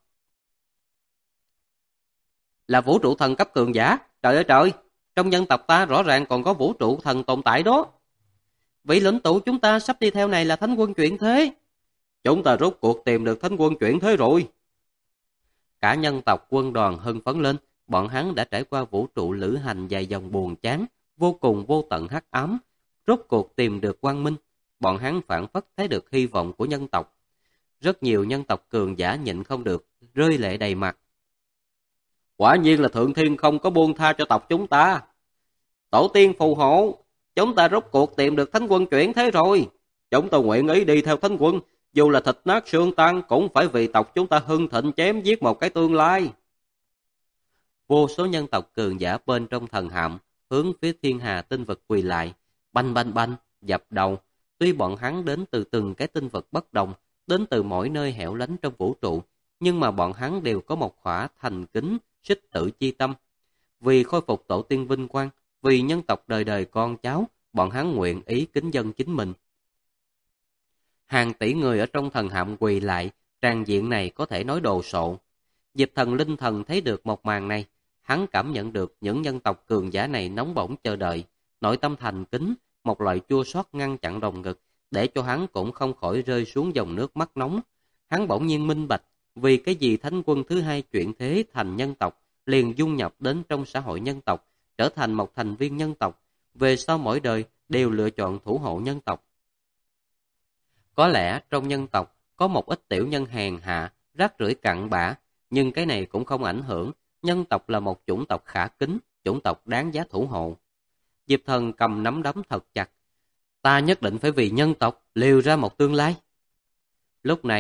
Là vũ trụ thần cấp cường giả, trời ơi trời, trong nhân tộc ta rõ ràng còn có vũ trụ thần tồn tại đó. Vị lĩnh tụ chúng ta sắp đi theo này là thánh quân chuyển thế. Chúng ta rốt cuộc tìm được thánh quân chuyển thế rồi. Cả nhân tộc quân đoàn hưng phấn lên, bọn hắn đã trải qua vũ trụ lữ hành dài dòng buồn chán, vô cùng vô tận hắc ám, rốt cuộc tìm được quang minh, bọn hắn phảng phất thấy được hy vọng của nhân tộc. Rất nhiều nhân tộc cường giả nhịn không được, rơi lệ đầy mặt. Quả nhiên là Thượng Thiên không có buông tha cho tộc chúng ta. Tổ tiên phù hộ, chúng ta rốt cuộc tìm được thánh quân chuyển thế rồi. Chúng ta nguyện ý đi theo thánh quân, dù là thịt nát xương tan cũng phải vì tộc chúng ta hưng thịnh chém giết một cái tương lai. Vô số nhân tộc cường giả bên trong thần hạm hướng phía thiên hà tinh vực quỳ lại, banh banh banh, dập đầu. Tuy bọn hắn đến từ từng cái tinh vực bất đồng, đến từ mỗi nơi hẻo lánh trong vũ trụ, nhưng mà bọn hắn đều có một khỏa thành kính, xích tử chi tâm. Vì khôi phục tổ tiên vinh quang, vì nhân tộc đời đời con cháu, bọn hắn nguyện ý kính dân chính mình. Hàng tỷ người ở trong thần hạm quỳ lại, tràng diện này có thể nói đồ sộ. Diệp Thần linh thần thấy được một màn này, hắn cảm nhận được những nhân tộc cường giả này nóng bỏng chờ đợi, nội tâm thành kính, một loại chua xót ngăn chặn đồng ngực, để cho hắn cũng không khỏi rơi xuống dòng nước mắt nóng. Hắn bỗng nhiên minh bạch, vì cái gì thánh quân thứ hai chuyển thế thành nhân tộc, liền dung nhập đến trong xã hội nhân tộc, trở thành một thành viên nhân tộc, về sau mỗi đời đều lựa chọn thủ hộ nhân tộc. Có lẽ trong nhân tộc có một ít tiểu nhân hèn hạ, rác rưởi cặn bã, nhưng cái này cũng không ảnh hưởng, nhân tộc là một chủng tộc khả kính, chủng tộc đáng giá thủ hộ. Diệp Thần cầm nắm đấm thật chặt, ta nhất định phải vì nhân tộc liều ra một tương lai. Lúc này,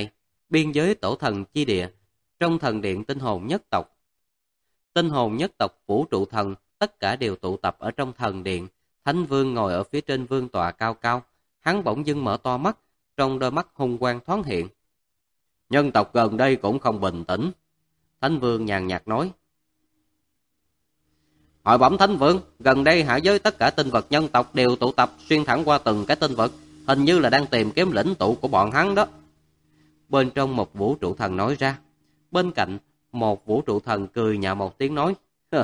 biên giới tổ thần chi địa, trong thần điện tinh hồn nhất tộc. Tinh hồn nhất tộc vũ trụ thần, tất cả đều tụ tập ở trong thần điện. Thánh Vương ngồi ở phía trên vương tọa cao cao, hắn bỗng dưng mở to mắt, trong đôi mắt hung quang thoáng hiện. Nhân tộc gần đây cũng không bình tĩnh. Thánh Vương nhàn nhạt nói. Hỏi bẩm Thánh Vương, gần đây hạ giới tất cả tinh vật nhân tộc đều tụ tập xuyên thẳng qua từng cái tinh vật, hình như là đang tìm kiếm lĩnh tụ của bọn hắn đó. Bên trong một vũ trụ thần nói ra. Bên cạnh, một vũ trụ thần cười nhạo một tiếng nói.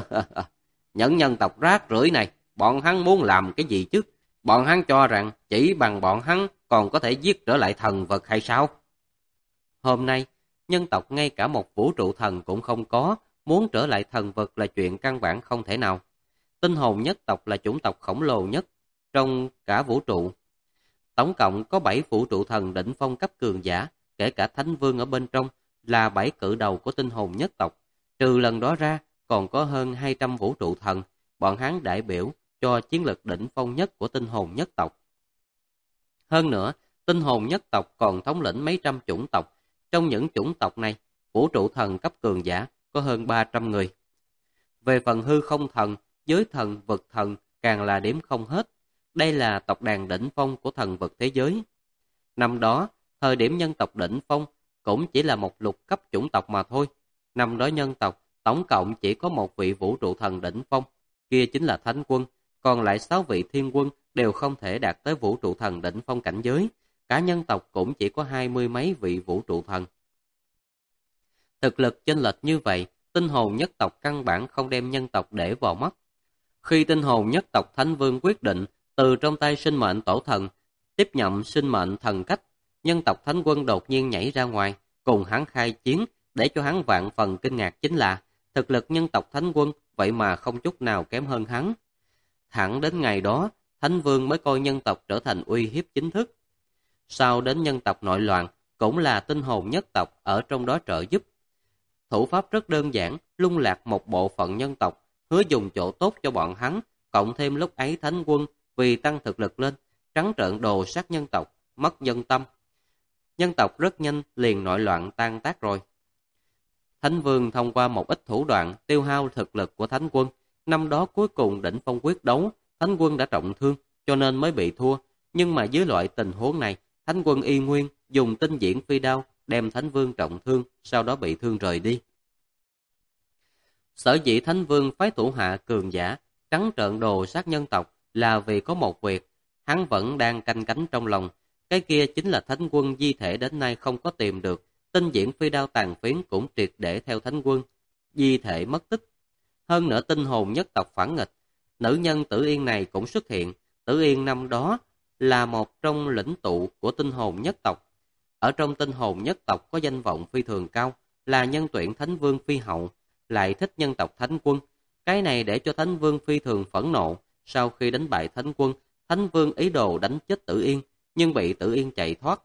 Những nhân tộc rác rưởi này, bọn hắn muốn làm cái gì chứ? Bọn hắn cho rằng chỉ bằng bọn hắn còn có thể giết trở lại thần vật hay sao? Hôm nay, nhân tộc ngay cả một vũ trụ thần cũng không có, muốn trở lại thần vật là chuyện căn bản không thể nào. Tinh hồn nhất tộc là chủng tộc khổng lồ nhất trong cả vũ trụ. Tổng cộng có 7 vũ trụ thần đỉnh phong cấp cường giả, kể cả Thánh Vương ở bên trong, là 7 cự đầu của tinh hồn nhất tộc. Trừ lần đó ra, còn có hơn 200 vũ trụ thần, bọn hắn đại biểu cho chiến lực đỉnh phong nhất của tinh hồn nhất tộc. Hơn nữa, tinh hồn nhất tộc còn thống lĩnh mấy trăm chủng tộc. Trong những chủng tộc này, vũ trụ thần cấp cường giả có hơn 300 người. Về phần hư không thần, giới thần, vực thần càng là đếm không hết. Đây là tộc đàn đỉnh phong của thần vực thế giới. Năm đó, thời điểm nhân tộc đỉnh phong cũng chỉ là một lục cấp chủng tộc mà thôi. Năm đó nhân tộc tổng cộng chỉ có một vị vũ trụ thần đỉnh phong, kia chính là Thánh Quân, còn lại 6 vị thiên quân đều không thể đạt tới vũ trụ thần đỉnh phong cảnh giới. Cả nhân tộc cũng chỉ có 20 mấy vị vũ trụ thần. Thực lực chênh lệch như vậy, tinh hồn nhất tộc căn bản không đem nhân tộc để vào mắt. Khi tinh hồn nhất tộc Thánh Vương quyết định từ trong tay sinh mệnh tổ thần tiếp nhận sinh mệnh thần cách, nhân tộc Thánh Quân đột nhiên nhảy ra ngoài cùng hắn khai chiến. Để cho hắn vạn phần kinh ngạc chính là thực lực nhân tộc Thánh Quân vậy mà không chút nào kém hơn hắn. Thẳng đến ngày đó, Thánh Vương mới coi nhân tộc trở thành uy hiếp chính thức. Sau đến nhân tộc nội loạn, cũng là tinh hồn nhất tộc ở trong đó trợ giúp. Thủ pháp rất đơn giản, lung lạc một bộ phận nhân tộc, hứa dùng chỗ tốt cho bọn hắn, cộng thêm lúc ấy Thánh Quân vì tăng thực lực lên, trắng trợn đồ sát nhân tộc, mất nhân tâm. Nhân tộc rất nhanh liền nội loạn tan tác rồi. Thánh Vương thông qua một ít thủ đoạn tiêu hao thực lực của Thánh Quân. Năm đó cuối cùng đỉnh phong quyết đấu, Thánh Quân đã trọng thương, cho nên mới bị thua. Nhưng mà dưới loại tình huống này, Thánh Quân y nguyên dùng tinh diễn phi đao đem Thánh Vương trọng thương, sau đó bị thương rời đi. Sở dĩ Thánh Vương phái thủ hạ cường giả trắng trợn đồ sát nhân tộc là vì có một việc hắn vẫn đang canh cánh trong lòng. Cái kia chính là Thánh Quân di thể đến nay không có tìm được. Tinh diễn phi đao tàn phiến cũng triệt để theo Thánh Quân di thể mất tích. Hơn nữa tinh hồn nhất tộc phản nghịch, nữ nhân Tử Yên này cũng xuất hiện. Tử Yên năm đó là một trong lĩnh tụ của tinh hồn nhất tộc. Ở trong tinh hồn nhất tộc có danh vọng phi thường cao, là nhân tuyển Thánh Vương phi hậu, lại thích nhân tộc Thánh Quân. Cái này để cho Thánh Vương phi thường phẫn nộ. Sau khi đánh bại Thánh Quân, Thánh Vương ý đồ đánh chết Tử Yên, nhưng bị Tử Yên chạy thoát.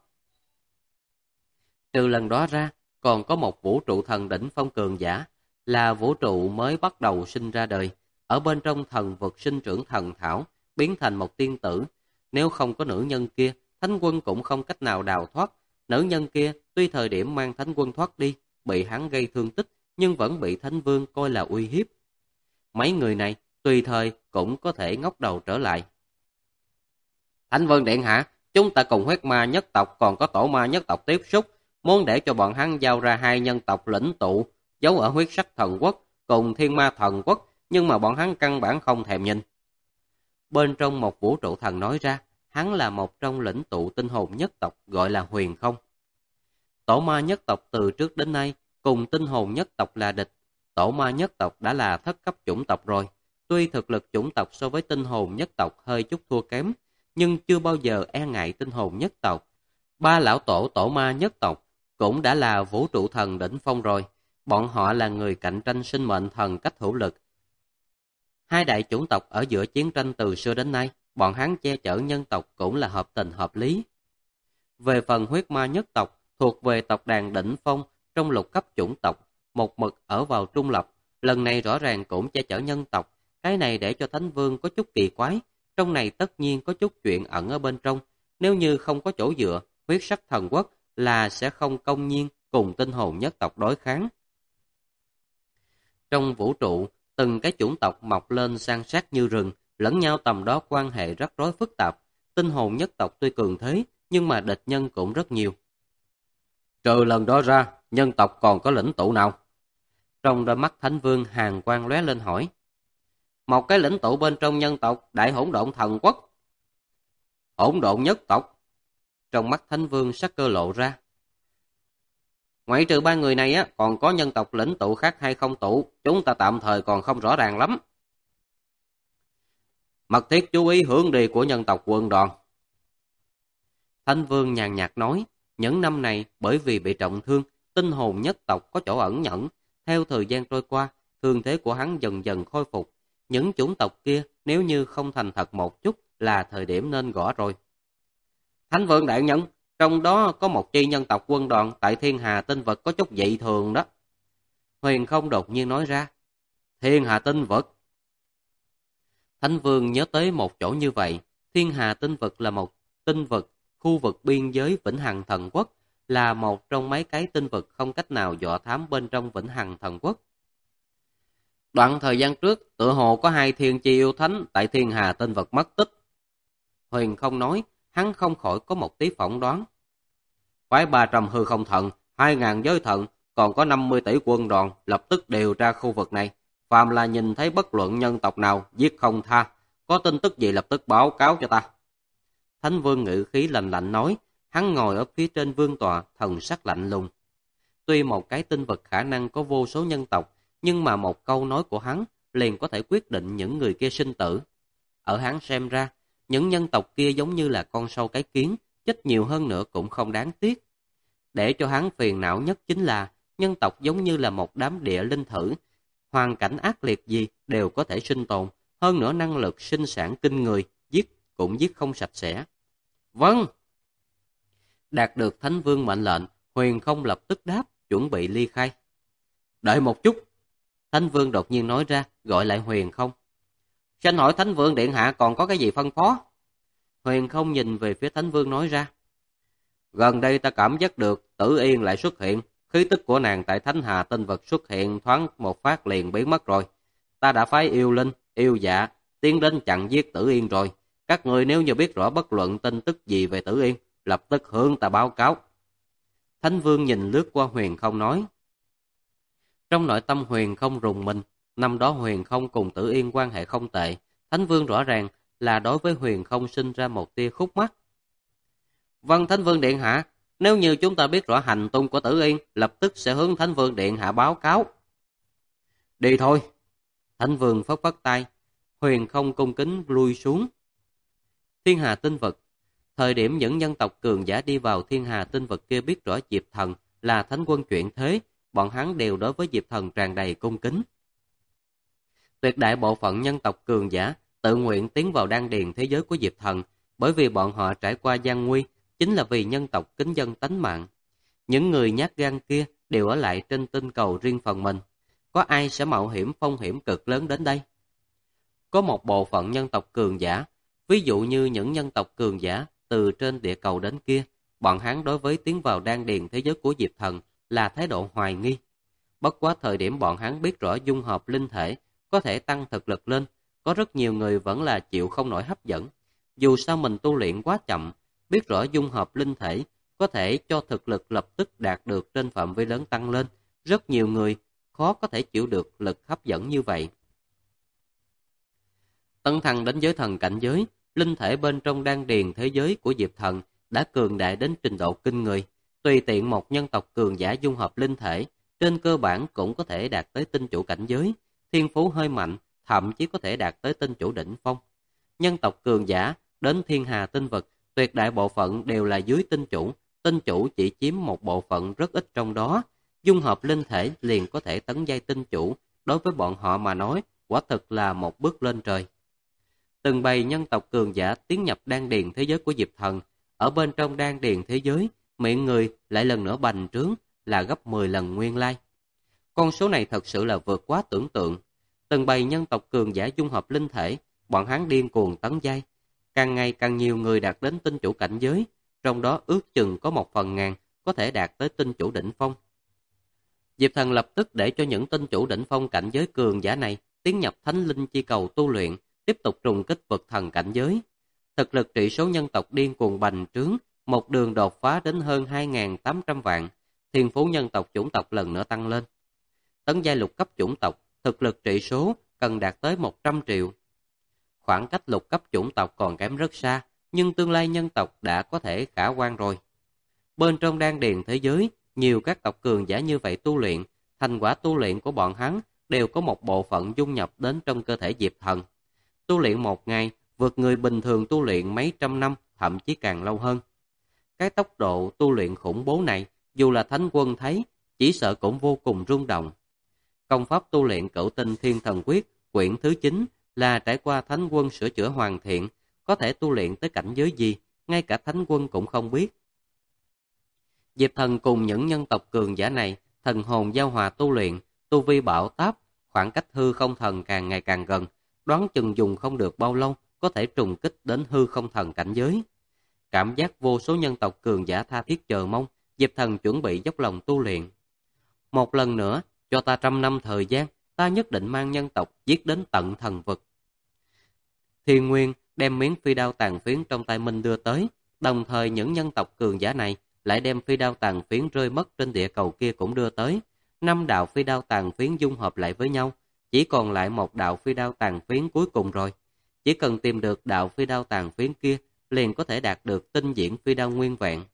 Trừ lần đó ra, còn có một vũ trụ thần đỉnh phong cường giả, là vũ trụ mới bắt đầu sinh ra đời. Ở bên trong thần vực sinh trưởng thần thảo, biến thành một tiên tử. Nếu không có nữ nhân kia, Thánh Quân cũng không cách nào đào thoát. Nữ nhân kia tuy thời điểm mang Thánh Quân thoát đi, bị hắn gây thương tích, nhưng vẫn bị Thánh Vương coi là uy hiếp. Mấy người này tùy thời cũng có thể ngóc đầu trở lại. Thánh Vương điện hạ, chúng ta cùng huyết ma nhất tộc còn có tổ ma nhất tộc tiếp xúc, muốn để cho bọn hắn giao ra 2 nhân tộc lĩnh tụ giấu ở huyết sắc thần quốc cùng thiên ma thần quốc, nhưng mà bọn hắn căn bản không thèm nhìn. Bên trong một vũ trụ thần nói ra, hắn là một trong lĩnh tụ tinh hồn nhất tộc gọi là Huyền Không. Tổ ma nhất tộc từ trước đến nay cùng tinh hồn nhất tộc là địch. Tổ ma nhất tộc đã là thất cấp chủng tộc rồi. Tuy thực lực chủng tộc so với tinh hồn nhất tộc hơi chút thua kém, nhưng chưa bao giờ e ngại tinh hồn nhất tộc. 3 lão tổ tổ ma nhất tộc cũng đã là vũ trụ thần đỉnh phong rồi. Bọn họ là người cạnh tranh sinh mệnh thần cách hữu lực. 2 đại chủng tộc ở giữa chiến tranh từ xưa đến nay, bọn hắn che chở nhân tộc cũng là hợp tình hợp lý. Về phần huyết ma nhất tộc, thuộc về tộc đàn đỉnh phong trong lục cấp chủng tộc, một mực ở vào trung lập, lần này rõ ràng cũng che chở nhân tộc. Cái này để cho Thánh Vương có chút kỳ quái, trong này tất nhiên có chút chuyện ẩn ở bên trong. Nếu như không có chỗ dựa, huyết sắc thần quốc là sẽ không công nhiên cùng tinh hồn nhất tộc đối kháng. Trong vũ trụ, từng cái chủng tộc mọc lên san sát như rừng, lẫn nhau tầm đó quan hệ rắc rối phức tạp. Tinh hồn nhất tộc tuy cường thế, nhưng mà địch nhân cũng rất nhiều. Trừ lần đó ra, nhân tộc còn có lĩnh tụ nào? Trong đôi mắt Thánh Vương hàn quang lóe lên hỏi. Một cái lĩnh tụ bên trong nhân tộc, Đại Hỗn Độn Thần Quốc. Hỗn Độn nhất tộc. Trong mắt Thánh Vương sắc cơ lộ ra. Ngoại trừ ba người này còn có nhân tộc lĩnh tụ khác hay không tụ, chúng ta tạm thời còn không rõ ràng lắm. Mật thiết chú ý hướng đi của nhân tộc quân đoàn. Thánh Vương nhàn nhạt nói, những năm này bởi vì bị trọng thương, tinh hồn nhất tộc có chỗ ẩn nhẫn. Theo thời gian trôi qua, thương thế của hắn dần dần khôi phục. Những chủng tộc kia nếu như không thành thật một chút là thời điểm nên gõ rồi. Thánh Vương đại nhân, trong đó có một chi nhân tộc quân đoàn tại Thiên Hà tinh vực có chút dị thường đó. Huyền Không đột nhiên nói ra. Thiên Hà tinh vực. Thánh Vương nhớ tới một chỗ như vậy. Thiên Hà tinh vực là một tinh vực, khu vực biên giới Vĩnh Hằng Thần Quốc, là một trong mấy cái tinh vực không cách nào dò thám bên trong Vĩnh Hằng Thần Quốc. Đoạn thời gian trước, tựa hồ có hai thiên chi yêu thánh tại Thiên Hà tinh vực mất tích. Huyền Không nói, hắn không khỏi có một tí phỏng đoán. Phái 300 hư không thần, 2.000 giới thần, còn có 50 tỷ quân đoàn lập tức điều tra khu vực này. Phàm là nhìn thấy bất luận nhân tộc nào, giết không tha. Có tin tức gì lập tức báo cáo cho ta. Thánh Vương ngữ khí lạnh lạnh nói, hắn ngồi ở phía trên vương tọa, thần sắc lạnh lùng. Tuy một cái tinh vực khả năng có vô số nhân tộc, nhưng mà một câu nói của hắn liền có thể quyết định những người kia sinh tử. Ở hắn xem ra, những nhân tộc kia giống như là con sâu cái kiến, chết nhiều hơn nữa cũng không đáng tiếc. Để cho hắn phiền não nhất chính là, nhân tộc giống như là một đám địa linh thử, hoàn cảnh ác liệt gì đều có thể sinh tồn, hơn nữa năng lực sinh sản kinh người, giết cũng giết không sạch sẽ. Vâng! Đạt được Thánh Vương mệnh lệnh, Huyền Không lập tức đáp, chuẩn bị ly khai. Đợi một chút! Thánh Vương đột nhiên nói ra, gọi lại Huyền Không. Xin hỏi Thánh Vương Điện Hạ còn có cái gì phân phó? Huyền Không nhìn về phía Thánh Vương nói ra. Gần đây ta cảm giác được Tử Yên lại xuất hiện, khí tức của nàng tại Thánh Hà tinh vực xuất hiện thoáng một phát liền biến mất rồi. Ta đã phái yêu linh, yêu dạ, tiến đến chặn giết Tử Yên rồi. Các người nếu như biết rõ bất luận tin tức gì về Tử Yên, lập tức hướng ta báo cáo. Thánh Vương nhìn lướt qua Huyền Không nói. Trong nội tâm Huyền Không rùng mình, năm đó Huyền Không cùng Tử Yên quan hệ không tệ. Thánh Vương rõ ràng là đối với Huyền Không sinh ra một tia khúc mắc. Vâng Thánh Vương Điện Hạ, nếu như chúng ta biết rõ hành tung của Tử Yên, lập tức sẽ hướng Thánh Vương Điện Hạ báo cáo. Đi thôi. Thánh Vương phất phất tay, Huyền Không cung kính lui xuống. Thiên Hà tinh vực. Thời điểm những nhân tộc cường giả đi vào Thiên Hà tinh vực kia biết rõ Diệp Thần là thánh quân chuyển thế, bọn hắn đều đối với Diệp Thần tràn đầy cung kính. Tuyệt đại bộ phận nhân tộc cường giả tự nguyện tiến vào đan điền thế giới của Diệp Thần, bởi vì bọn họ trải qua gian nguy, chính là vì nhân tộc kính dân tánh mạng. Những người nhát gan kia đều ở lại trên tinh cầu riêng phần mình. Có ai sẽ mạo hiểm phong hiểm cực lớn đến đây? Có một bộ phận nhân tộc cường giả, ví dụ như những nhân tộc cường giả từ trên địa cầu đến kia, bọn hắn đối với tiến vào đan điền thế giới của Diệp Thần là thái độ hoài nghi. Bất quá thời điểm bọn hắn biết rõ dung hợp linh thể có thể tăng thực lực lên, có rất nhiều người vẫn là chịu không nổi hấp dẫn. Dù sao mình tu luyện quá chậm, biết rõ dung hợp linh thể có thể cho thực lực lập tức đạt được trên phạm vi lớn tăng lên. Rất nhiều người khó có thể chịu được lực hấp dẫn như vậy. Tấn thăng đến giới thần cảnh giới, linh thể bên trong đan điền thế giới của Diệp Thần đã cường đại đến trình độ kinh người. Tùy tiện một nhân tộc cường giả dung hợp linh thể, trên cơ bản cũng có thể đạt tới tinh chủ cảnh giới. Thiên phú hơi mạnh, thậm chí có thể đạt tới tinh chủ đỉnh phong. Nhân tộc cường giả đến Thiên Hà tinh vực, tuyệt đại bộ phận đều là dưới tinh chủ chỉ chiếm một bộ phận rất ít trong đó. Dung hợp linh thể liền có thể tấn giai tinh chủ, đối với bọn họ mà nói, quả thực là một bước lên trời. Từng bầy nhân tộc cường giả tiến nhập đan điền thế giới của Diệp Thần, ở bên trong đan điền thế giới, miệng người lại lần nữa bành trướng, là gấp 10 lần nguyên lai. Con số này thật sự là vượt quá tưởng tượng. Từng bầy nhân tộc cường giả dung hợp linh thể, bọn hắn điên cuồng tấn giai. Càng ngày càng nhiều người đạt đến tinh chủ cảnh giới, trong đó ước chừng có 1/1000 có thể đạt tới tinh chủ đỉnh phong. Diệp Thần lập tức để cho những tinh chủ đỉnh phong cảnh giới cường giả này tiến nhập Thánh Linh Chi Cầu tu luyện, tiếp tục trùng kích vực thần cảnh giới. Thực lực trị số nhân tộc điên cuồng bành trướng, một đường đột phá đến hơn 2.800 vạn, thiên phú nhân tộc chủng tộc lần nữa tăng lên. Tấn giai lục cấp chủng tộc, thực lực trị số cần đạt tới 100 triệu. Khoảng cách lục cấp chủng tộc còn kém rất xa, nhưng tương lai nhân tộc đã có thể khả quan rồi. Bên trong đan điền thế giới, nhiều các tộc cường giả như vậy tu luyện, thành quả tu luyện của bọn hắn đều có một bộ phận dung nhập đến trong cơ thể Diệp Thần. Tu luyện một ngày, vượt người bình thường tu luyện mấy trăm năm, thậm chí càng lâu hơn. Cái tốc độ tu luyện khủng bố này, dù là Thánh Quân thấy, chỉ sợ cũng vô cùng rung động. Công pháp tu luyện Cửu Tinh Thiên Thần Quyết, quyển thứ 9 là trải qua Thánh Quân sửa chữa hoàn thiện, có thể tu luyện tới cảnh giới gì, ngay cả Thánh Quân cũng không biết. Diệp Thần cùng những nhân tộc cường giả này, thần hồn giao hòa tu luyện, tu vi bão táp, khoảng cách hư không thần càng ngày càng gần, đoán chừng dùng không được bao lâu, có thể trùng kích đến hư không thần cảnh giới. Cảm giác vô số nhân tộc cường giả tha thiết chờ mong, Diệp Thần chuẩn bị dốc lòng tu luyện. Một lần nữa, cho ta 100 năm thời gian, ta nhất định mang nhân tộc giết đến tận thần vực. Thiên Nguyên đem miếng phi đao tàn phiến trong tay Minh đưa tới, đồng thời những nhân tộc cường giả này lại đem phi đao tàn phiến rơi mất trên địa cầu kia cũng đưa tới. 5 đạo phi đao tàn phiến dung hợp lại với nhau, chỉ còn lại một đạo phi đao tàn phiến cuối cùng rồi. Chỉ cần tìm được đạo phi đao tàn phiến kia, liền có thể đạt được tinh diễn phi đao nguyên vẹn.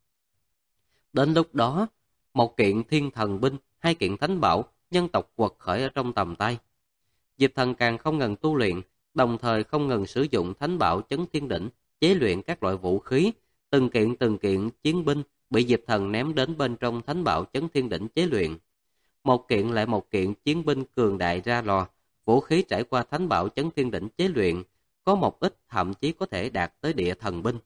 Đến lúc đó, một kiện thiên thần binh, 2 kiện thánh bảo, nhân tộc quật khởi ở trong tầm tay. Diệp Thần càng không ngừng tu luyện, đồng thời không ngừng sử dụng thánh bảo chấn thiên đỉnh, chế luyện các loại vũ khí, từng kiện chiến binh bị Diệp Thần ném đến bên trong thánh bảo chấn thiên đỉnh chế luyện. Một kiện lại một kiện chiến binh cường đại ra lò, vũ khí trải qua thánh bảo chấn thiên đỉnh chế luyện, có một ít thậm chí có thể đạt tới địa thần binh.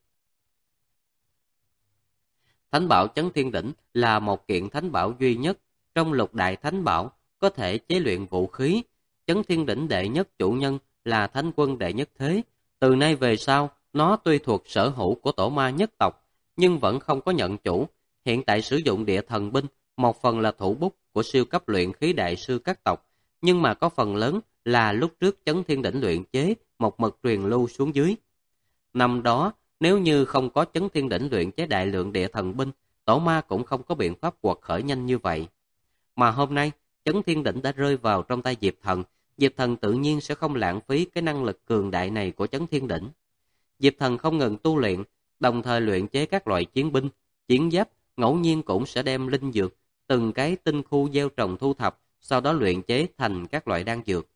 Thánh bảo chấn thiên đỉnh là một kiện thánh bảo duy nhất trong lục đại thánh bảo có thể chế luyện vũ khí. Chấn thiên đỉnh đệ nhất chủ nhân là Thánh Quân đệ nhất thế. Từ nay về sau, nó tuy thuộc sở hữu của tổ ma nhất tộc, nhưng vẫn không có nhận chủ. Hiện tại sử dụng địa thần binh, một phần là thủ bút của siêu cấp luyện khí đại sư các tộc, nhưng mà có phần lớn là lúc trước chấn thiên đỉnh luyện chế một mực truyền lưu xuống dưới. Năm đó, nếu như không có chấn thiên đỉnh luyện chế đại lượng địa thần binh, tổ ma cũng không có biện pháp quật khởi nhanh như vậy. Mà hôm nay, chấn thiên đỉnh đã rơi vào trong tay Diệp Thần tự nhiên sẽ không lãng phí cái năng lực cường đại này của chấn thiên đỉnh. Diệp Thần không ngừng tu luyện, đồng thời luyện chế các loại chiến binh, chiến giáp, ngẫu nhiên cũng sẽ đem linh dược, từng cái tinh khu gieo trồng thu thập, sau đó luyện chế thành các loại đan dược.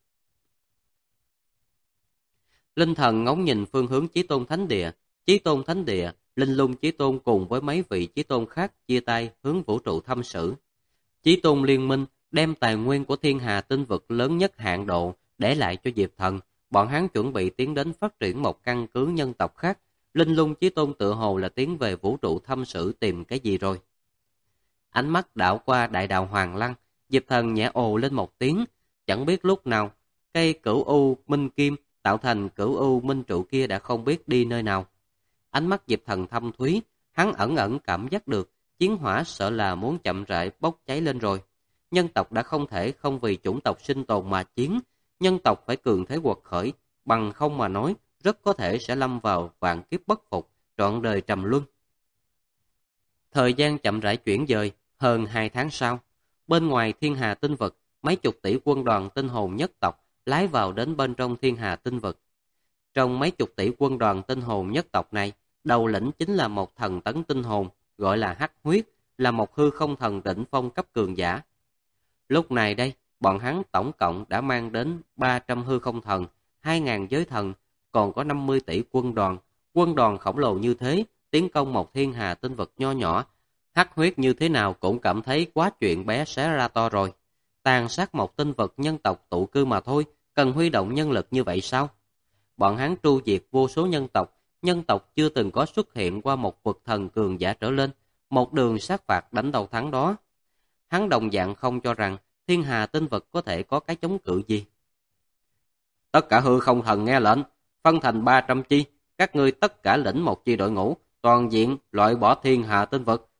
Linh Thần ngóng nhìn phương hướng Chí Tôn Thánh Địa, Linh Lung Chí Tôn cùng với mấy vị Chí Tôn khác chia tay hướng vũ trụ thăm xử. Chí Tôn liên minh đem tài nguyên của thiên hà tinh vực lớn nhất hạn độ để lại cho Diệp Thần, bọn hắn chuẩn bị tiến đến phát triển một căn cứ nhân tộc khác. Linh Lung Chí Tôn tự hồ là tiến về vũ trụ thăm xử tìm cái gì rồi. Ánh mắt đảo qua đại đạo Hoàng Lăng, Diệp Thần nhẹ ồ lên một tiếng, chẳng biết lúc nào, cây Cửu U Minh Kim tạo thành Cửu U Minh Trụ kia đã không biết đi nơi nào. Ánh mắt Diệp Thần thâm thúy, hắn ẩn ẩn cảm giác được chiến hỏa sợ là muốn chậm rãi bốc cháy lên rồi. Nhân tộc đã không thể không vì chủng tộc sinh tồn mà chiến, nhân tộc phải cường thế quật khởi, bằng không mà nói, rất có thể sẽ lâm vào vạn kiếp bất phục, trọn đời trầm luân. Thời gian chậm rãi chuyển dời, hơn 2 tháng sau, bên ngoài thiên hà tinh vực, mấy chục tỷ quân đoàn tinh hồn nhất tộc lái vào đến bên trong thiên hà tinh vực. Trong mấy chục tỷ quân đoàn tinh hồn nhất tộc này, đầu lĩnh chính là một thần tấn tinh hồn, gọi là Hắc Huyết, là một hư không thần đỉnh phong cấp cường giả. Lúc này đây, bọn hắn tổng cộng đã mang đến 300 hư không thần, 2.000 giới thần, còn có 50 tỷ quân đoàn khổng lồ như thế, tiến công một thiên hà tinh vực nho nhỏ. Hắc Huyết như thế nào cũng cảm thấy quá chuyện bé xé ra to rồi. Tàn sát một tinh vực nhân tộc tụ cư mà thôi, cần huy động nhân lực như vậy sao? Bọn hắn tru diệt vô số nhân tộc chưa từng có xuất hiện qua một vực thần cường giả trở lên, một đường sát phạt đánh đầu thắng đó. Hắn đồng dạng không cho rằng thiên hà tinh vực có thể có cái chống cự gì. Tất cả hư không thần nghe lệnh, phân thành 300 chi, các ngươi tất cả lĩnh một chi đội ngũ, toàn diện loại bỏ thiên hà tinh vực,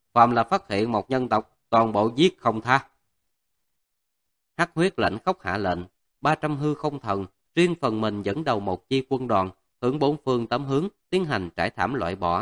phàm là phát hiện một nhân tộc, toàn bộ giết không tha. Hắc huyết lãnh khốc hạ lệnh, 300 hư không thần, riêng phần mình dẫn đầu một chi quân đoàn, hướng bốn phương tám hướng, tiến hành trải thảm loại bỏ.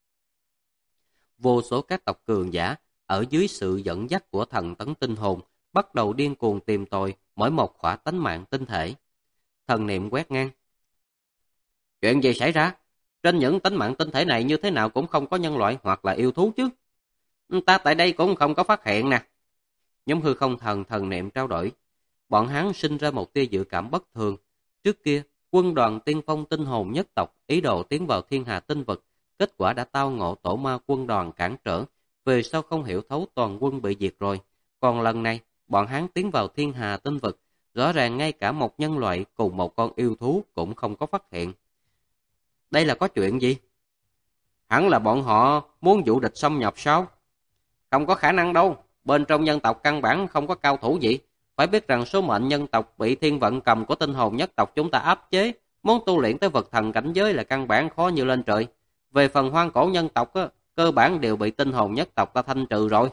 Vô số các tộc cường giả, ở dưới sự dẫn dắt của thần tấn tinh hồn, bắt đầu điên cuồng tìm tòi mỗi một khỏa tánh mạng tinh thể. Thần niệm quét ngang. Chuyện gì xảy ra? Trên những tánh mạng tinh thể này như thế nào cũng không có nhân loại hoặc là yêu thú chứ. Ta tại đây cũng không có phát hiện nè. Nhóm hư không thần thần niệm trao đổi. Bọn hắn sinh ra một tia dự cảm bất thường. Trước kia, quân đoàn tiên phong tinh hồn nhất tộc ý đồ tiến vào thiên hà tinh vực. Kết quả đã tao ngộ tổ ma quân đoàn cản trở. Về sau không hiểu thấu toàn quân bị diệt rồi. Còn lần này, bọn hắn tiến vào thiên hà tinh vực. Rõ ràng ngay cả một nhân loại cùng một con yêu thú cũng không có phát hiện. Đây là có chuyện gì? Hẳn là bọn họ muốn dụ địch xâm nhập sao? Không có khả năng đâu. Bên trong nhân tộc căn bản không có cao thủ gì. Phải biết rằng số mệnh nhân tộc bị thiên vận cầm của tinh hồn nhất tộc chúng ta áp chế. Muốn tu luyện tới vật thần cảnh giới là căn bản khó như lên trời. Về phần hoang cổ nhân tộc, cơ bản đều bị tinh hồn nhất tộc ta thanh trừ rồi.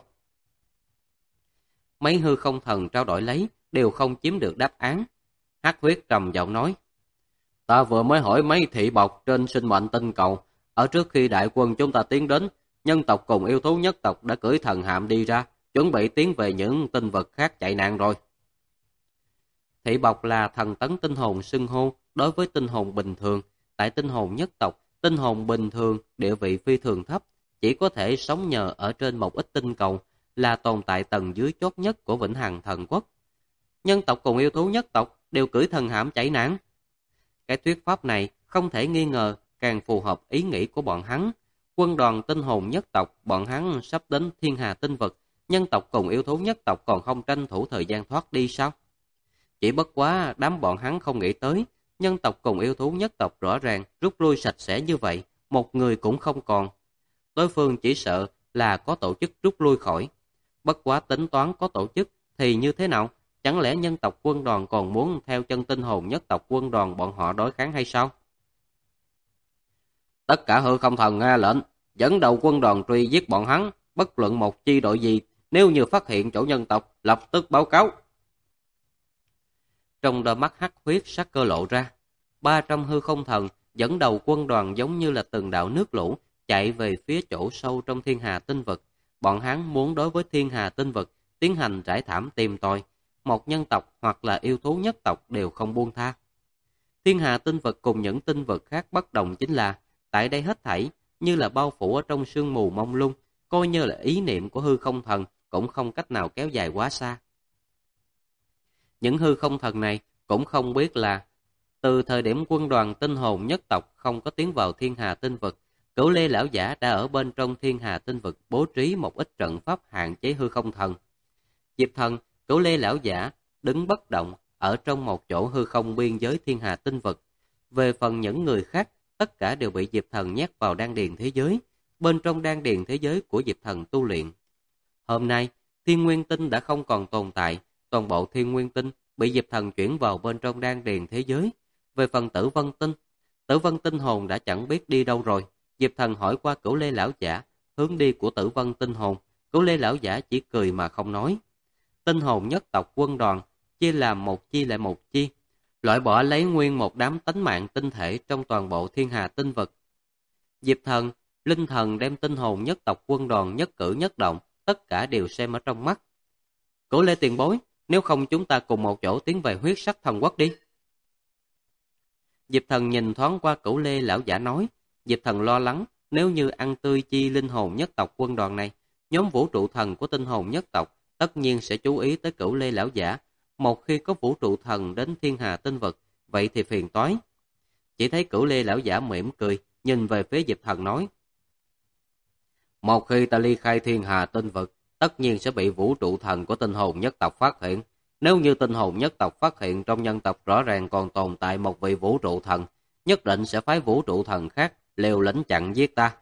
Mấy hư không thần trao đổi lấy, đều không chiếm được đáp án. Hắc huyết trầm giọng nói. Ta vừa mới hỏi mấy thị bộc trên sinh mệnh tinh cầu. Ở trước khi đại quân chúng ta tiến đến, nhân tộc cùng yêu thú nhất tộc đã cưỡi thần hạm đi ra, chuẩn bị tiến về những tinh vực khác chạy nạn rồi. Thị bộc là thần tấn tinh hồn xưng hô đối với tinh hồn bình thường. Tại tinh hồn nhất tộc, tinh hồn bình thường địa vị phi thường thấp, chỉ có thể sống nhờ ở trên một ít tinh cầu, là tồn tại tầng dưới chót nhất của vĩnh hằng thần quốc. Nhân tộc cùng yêu thú nhất tộc đều cưỡi thần hạm chạy nạn. Cái thuyết pháp này không thể nghi ngờ càng phù hợp ý nghĩ của bọn hắn. Quân đoàn tinh hồn nhất tộc, bọn hắn sắp đến thiên hà tinh vực, nhân tộc cùng yêu thú nhất tộc còn không tranh thủ thời gian thoát đi sao? Chỉ bất quá đám bọn hắn không nghĩ tới, nhân tộc cùng yêu thú nhất tộc rõ ràng rút lui sạch sẽ như vậy, một người cũng không còn. Đối phương chỉ sợ là có tổ chức rút lui khỏi. Bất quá tính toán có tổ chức thì như thế nào? Chẳng lẽ nhân tộc quân đoàn còn muốn theo chân tinh hồn nhất tộc quân đoàn bọn họ đối kháng hay sao? Tất cả hư không thần nghe lệnh, dẫn đầu quân đoàn truy giết bọn hắn, bất luận một chi đội gì, nếu như phát hiện chỗ nhân tộc, lập tức báo cáo. Trong đôi mắt hắc huyết sắc cơ lộ ra, 300 hư không thần dẫn đầu quân đoàn giống như là từng đạo nước lũ chạy về phía chỗ sâu trong thiên hà tinh vực. Bọn hắn muốn đối với thiên hà tinh vực tiến hành trải thảm tìm tòi, một nhân tộc hoặc là yêu thú nhất tộc đều không buông tha. Thiên hà tinh vực cùng những tinh vực khác bất đồng chính là, tại đây hết thảy như là bao phủ ở trong sương mù mông lung, coi như là ý niệm của hư không thần cũng không cách nào kéo dài quá xa. Những hư không thần này cũng không biết là từ thời điểm quân đoàn tinh hồn nhất tộc không có tiến vào thiên hà tinh vực, Cửu Lê lão giả đã ở bên trong thiên hà tinh vực bố trí một ít trận pháp hạn chế hư không thần. Diệp Thần, Cửu Lê lão giả đứng bất động ở trong một chỗ hư không biên giới thiên hà tinh vực. Về phần những người khác, tất cả đều bị Diệp Thần nhét vào đan điền thế giới, bên trong đan điền thế giới của Diệp Thần tu luyện. Hôm nay, Thiên Nguyên Tinh đã không còn tồn tại, toàn bộ Thiên Nguyên Tinh bị Diệp Thần chuyển vào bên trong đan điền thế giới. Về phần Tử Vân Tinh hồn đã chẳng biết đi đâu rồi. Diệp Thần hỏi qua Cửu Lê lão giả hướng đi của Tử Vân Tinh hồn, Cửu Lê lão giả chỉ cười mà không nói. Tinh hồn nhất tộc quân đoàn chia làm một chi lại một chi, loại bỏ lấy nguyên một đám tánh mạng tinh thể trong toàn bộ thiên hà tinh vực. Diệp Thần, Linh Thần đem tinh hồn nhất tộc quân đoàn nhất cử nhất động, tất cả đều xem ở trong mắt. Cửu Lê tiền bối, nếu không chúng ta cùng một chỗ tiến về huyết sắc thần quốc đi. Diệp Thần nhìn thoáng qua Cửu Lê lão giả nói. Diệp Thần lo lắng, nếu như ăn tươi chi linh hồn nhất tộc quân đoàn này, nhóm vũ trụ thần của tinh hồn nhất tộc tất nhiên sẽ chú ý tới Cửu Lê lão giả. Một khi có vũ trụ thần đến thiên hà tinh vực, vậy thì phiền toái. Chỉ thấy Cửu Lê lão giả mỉm cười, nhìn về phía Diệp Thần nói. Một khi ta ly khai thiên hà tinh vực, tất nhiên sẽ bị vũ trụ thần của tinh hồn nhất tộc phát hiện. Nếu như tinh hồn nhất tộc phát hiện trong nhân tộc rõ ràng còn tồn tại một vị vũ trụ thần, nhất định sẽ phái vũ trụ thần khác liều lĩnh chặn giết ta.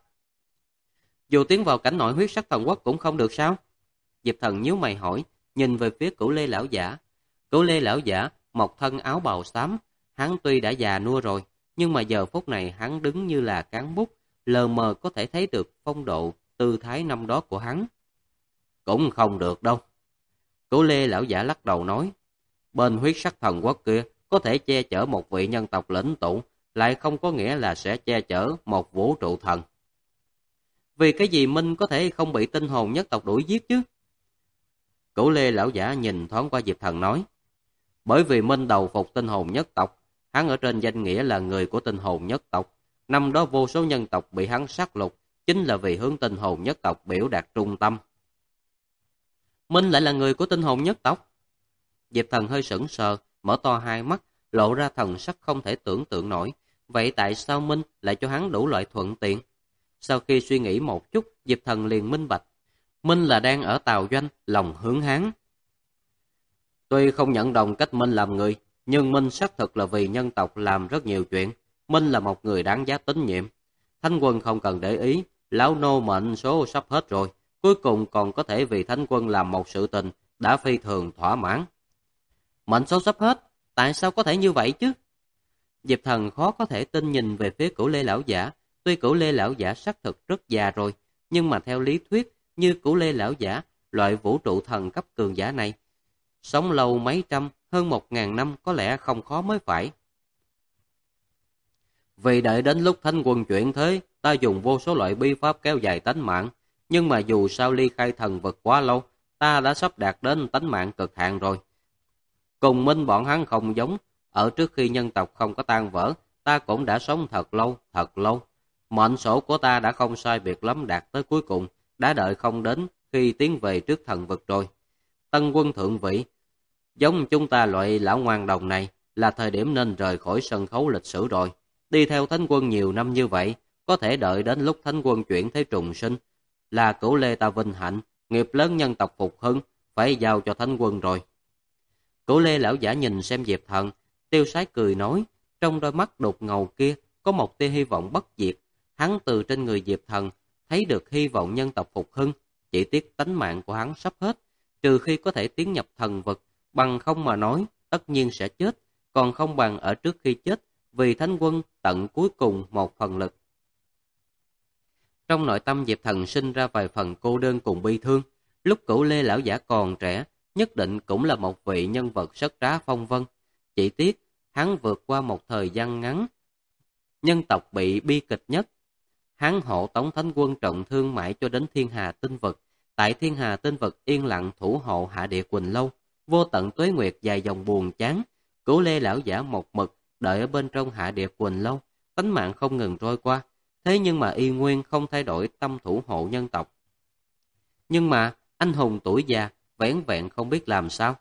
Dù tiến vào cảnh nội huyết sắc thần quốc cũng không được sao? Diệp Thần nhíu mày hỏi, nhìn về phía Cửu Lê lão giả. Cửu Lê lão giả một thân áo bào xám, hắn tuy đã già nua rồi, nhưng mà giờ phút này hắn đứng như là cán bút, lờ mờ có thể thấy được phong độ tư thái năm đó của hắn. Cũng không được đâu. Cửu Lê lão giả lắc đầu nói, bên huyết sắc thần quốc kia có thể che chở một vị nhân tộc lĩnh tụ, lại không có nghĩa là sẽ che chở một vũ trụ thần. Vì cái gì Minh có thể không bị tinh hồn nhất tộc đuổi giết chứ? Cửu Lê lão giả nhìn thoáng qua Diệp Thần nói, bởi vì Minh đầu phục tinh hồn nhất tộc, hắn ở trên danh nghĩa là người của tinh hồn nhất tộc. Năm đó vô số nhân tộc bị hắn sát lục, chính là vì hướng tinh hồn nhất tộc biểu đạt trung tâm. Minh lại là người của tinh hồn nhất tộc? Diệp Thần hơi sững sờ, mở to hai mắt, lộ ra thần sắc không thể tưởng tượng nổi. Vậy tại sao Minh lại cho hắn đủ loại thuận tiện? Sau khi suy nghĩ một chút, Diệp Thần liền minh bạch. Minh là đang ở Tào Doanh, lòng hướng hắn. Tuy không nhận đồng cách Minh làm người, nhưng Minh xác thực là vì nhân tộc làm rất nhiều chuyện. Minh là một người đáng giá tín nhiệm. Thánh quân không cần để ý, lão nô mệnh số sắp hết rồi. Cuối cùng còn có thể vì Thánh quân làm một sự tình đã phi thường thỏa mãn. Mệnh số sắp hết, tại sao có thể như vậy chứ? Diệp Thần khó có thể tin nhìn về phía Cửu Lê lão giả. Tuy Cửu Lê lão giả xác thực rất già rồi, nhưng mà theo lý thuyết, như Cửu Lê lão giả, loại vũ trụ thần cấp cường giả này, sống lâu mấy trăm, hơn 1000 năm có lẽ không khó mới phải. Vì đợi đến lúc Thánh quân chuyển thế, ta dùng vô số loại bi pháp kéo dài tánh mạng, nhưng mà dù sao ly khai thần vực quá lâu, ta đã sắp đạt đến tánh mạng cực hạn rồi. Cùng Minh bọn hắn không giống, ở trước khi nhân tộc không có tan vỡ, ta cũng đã sống thật lâu, thật lâu. Mệnh số của ta đã không sai biệt lắm đạt tới cuối cùng, đã đợi không đến khi tiến về trước thần vực rồi. Tân quân thượng vị, giống chúng ta loại lão ngoan đồng này, là thời điểm nên rời khỏi sân khấu lịch sử rồi. Đi theo Thánh quân nhiều năm như vậy, có thể đợi đến lúc Thánh quân chuyển thế trùng sinh, là Cửu Lê ta vinh hạnh, nghiệp lớn nhân tộc phục hưng, phải giao cho Thánh quân rồi. Cửu Lê lão giả nhìn xem Diệp Thần, tiêu sái cười nói, trong đôi mắt đục ngầu kia có một tia hy vọng bất diệt. Hắn từ trên người Diệp Thần thấy được hy vọng nhân tộc phục hưng, chỉ tiếc tánh mạng của hắn sắp hết, trừ khi có thể tiến nhập thần vực, bằng không mà nói, tất nhiên sẽ chết, còn không bằng ở trước khi chết, vì Thánh quân tận cuối cùng một phần lực. Trong nội tâm Diệp Thần sinh ra vài phần cô đơn cùng bi thương. Lúc Cửu Lê lão giả còn trẻ, nhất định cũng là một vị nhân vật rất trá phong vân. Chỉ tiếc, hắn vượt qua một thời gian ngắn, nhân tộc bị bi kịch nhất. Hắn hộ tống Thánh quân trọng thương mãi cho đến Thiên Hà Tinh Vực. Tại Thiên Hà Tinh Vực yên lặng thủ hộ Hạ Địa Quỳnh Lâu, vô tận tuế nguyệt dài dòng buồn chán. Cửu Lê lão giả một mực đợi ở bên trong Hạ Địa Quỳnh Lâu, tánh mạng không ngừng trôi qua. Thế nhưng mà y nguyên không thay đổi tâm thủ hộ nhân tộc. Nhưng mà anh hùng tuổi già vẻn vẹn không biết làm sao.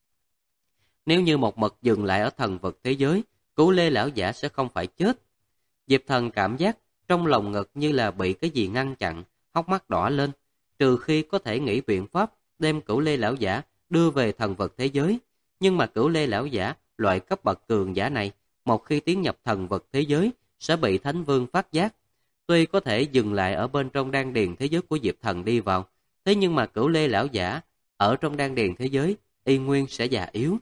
Nếu như một mực dừng lại ở thần vực thế giới, Cửu Lê lão giả sẽ không phải chết. Diệp Thần cảm giác trong lòng ngực như là bị cái gì ngăn chặn, hốc mắt đỏ lên. Trừ khi có thể nghĩ biện pháp đem Cửu Lê lão giả đưa về thần vực thế giới. Nhưng mà Cửu Lê lão giả, loại cấp bậc cường giả này, một khi tiến nhập thần vực thế giới, sẽ bị Thánh Vương phát giác. Tuy có thể dừng lại ở bên trong đan điền thế giới của Diệp Thần đi vào, thế nhưng mà Cửu Lê lão giả ở trong đan điền thế giới, y nguyên sẽ già yếu.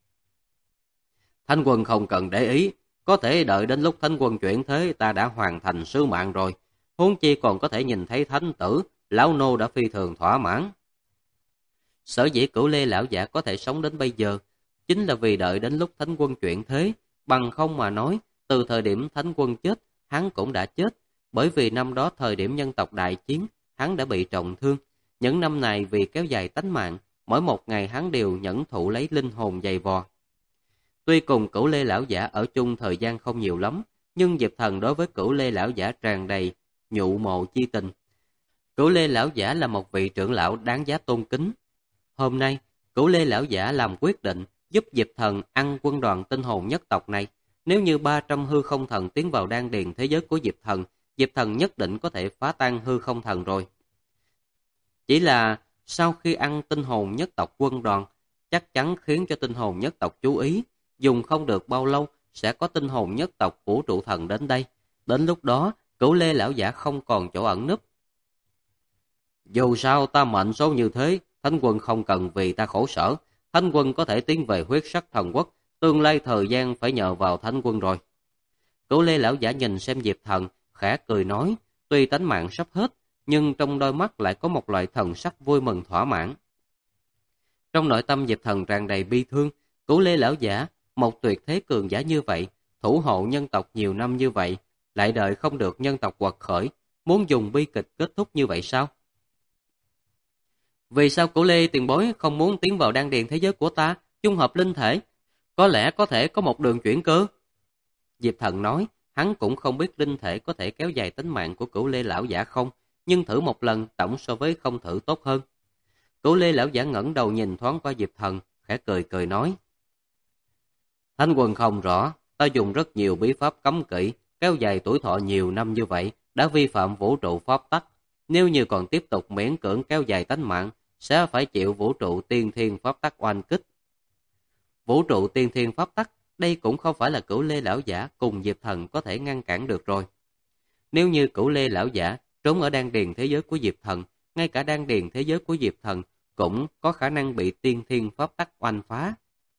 Thánh quân không cần để ý, có thể đợi đến lúc Thánh quân chuyển thế ta đã hoàn thành sứ mạng rồi. Huống chi còn có thể nhìn thấy thánh tử, lão nô đã phi thường thỏa mãn. Sở dĩ Cửu Lê lão giả có thể sống đến bây giờ, chính là vì đợi đến lúc Thánh quân chuyển thế, bằng không mà nói, từ thời điểm Thánh quân chết, hắn cũng đã chết. Bởi vì năm đó thời điểm nhân tộc đại chiến, hắn đã bị trọng thương. Những năm này vì kéo dài tánh mạng, mỗi một ngày hắn đều nhẫn thụ lấy linh hồn dày vò. Tuy cùng Cửu Lê lão giả ở chung thời gian không nhiều lắm, nhưng Diệp Thần đối với Cửu Lê lão giả tràn đầy nhụ mộ chi tình. Cửu Lê lão giả là một vị trưởng lão đáng giá tôn kính. Hôm nay, Cửu Lê lão giả làm quyết định giúp Diệp Thần ăn quân đoàn tinh hồn nhất tộc này. Nếu như 300 hư không thần tiến vào đan điền thế giới của Diệp Thần nhất định có thể phá tan hư không thần rồi. Chỉ là sau khi ăn tinh hồn nhất tộc quân đoàn, chắc chắn khiến cho tinh hồn nhất tộc chú ý, dùng không được bao lâu sẽ có tinh hồn nhất tộc vũ trụ thần đến đây. Đến lúc đó, Cửu Lê lão giả không còn chỗ ẩn núp. Dù sao ta mệnh số như thế, Thánh quân không cần vì ta khổ sở. Thánh quân có thể tiến về huyết sắc thần quốc, tương lai thời gian phải nhờ vào Thánh quân rồi. Cửu Lê lão giả nhìn xem Diệp Thần, khẽ cười nói, tuy tánh mạng sắp hết, nhưng trong đôi mắt lại có một loại thần sắc vui mừng thỏa mãn. Trong nội tâm Diệp Thần tràn đầy bi thương, Cửu Lê lão giả, một tuyệt thế cường giả như vậy, thủ hộ nhân tộc nhiều năm như vậy, lại đợi không được nhân tộc quật khởi, muốn dùng bi kịch kết thúc như vậy sao? Vì sao Cửu Lê tiền bối không muốn tiến vào đan điền thế giới của ta, dung hợp linh thể? Có lẽ có thể có một đường chuyển cơ. Diệp Thần nói, hắn cũng không biết linh thể có thể kéo dài tính mạng của Cửu Lê lão giả không, nhưng thử một lần tổng so với không thử tốt hơn. Cửu Lê lão giả ngẩng đầu nhìn thoáng qua Diệp Thần, khẽ cười cười nói: Thánh quân không rõ, ta dùng rất nhiều bí pháp cấm kỵ, kéo dài tuổi thọ nhiều năm như vậy, đã vi phạm vũ trụ pháp tắc. Nếu như còn tiếp tục miễn cưỡng kéo dài tánh mạng, sẽ phải chịu vũ trụ tiên thiên pháp tắc oanh kích. Vũ trụ tiên thiên pháp tắc, đây cũng không phải là Cửu Lê lão giả cùng Diệp Thần có thể ngăn cản được rồi. Nếu như Cửu Lê lão giả trốn ở đan điền thế giới của Diệp Thần, ngay cả đan điền thế giới của Diệp Thần cũng có khả năng bị tiên thiên pháp tắc oanh phá.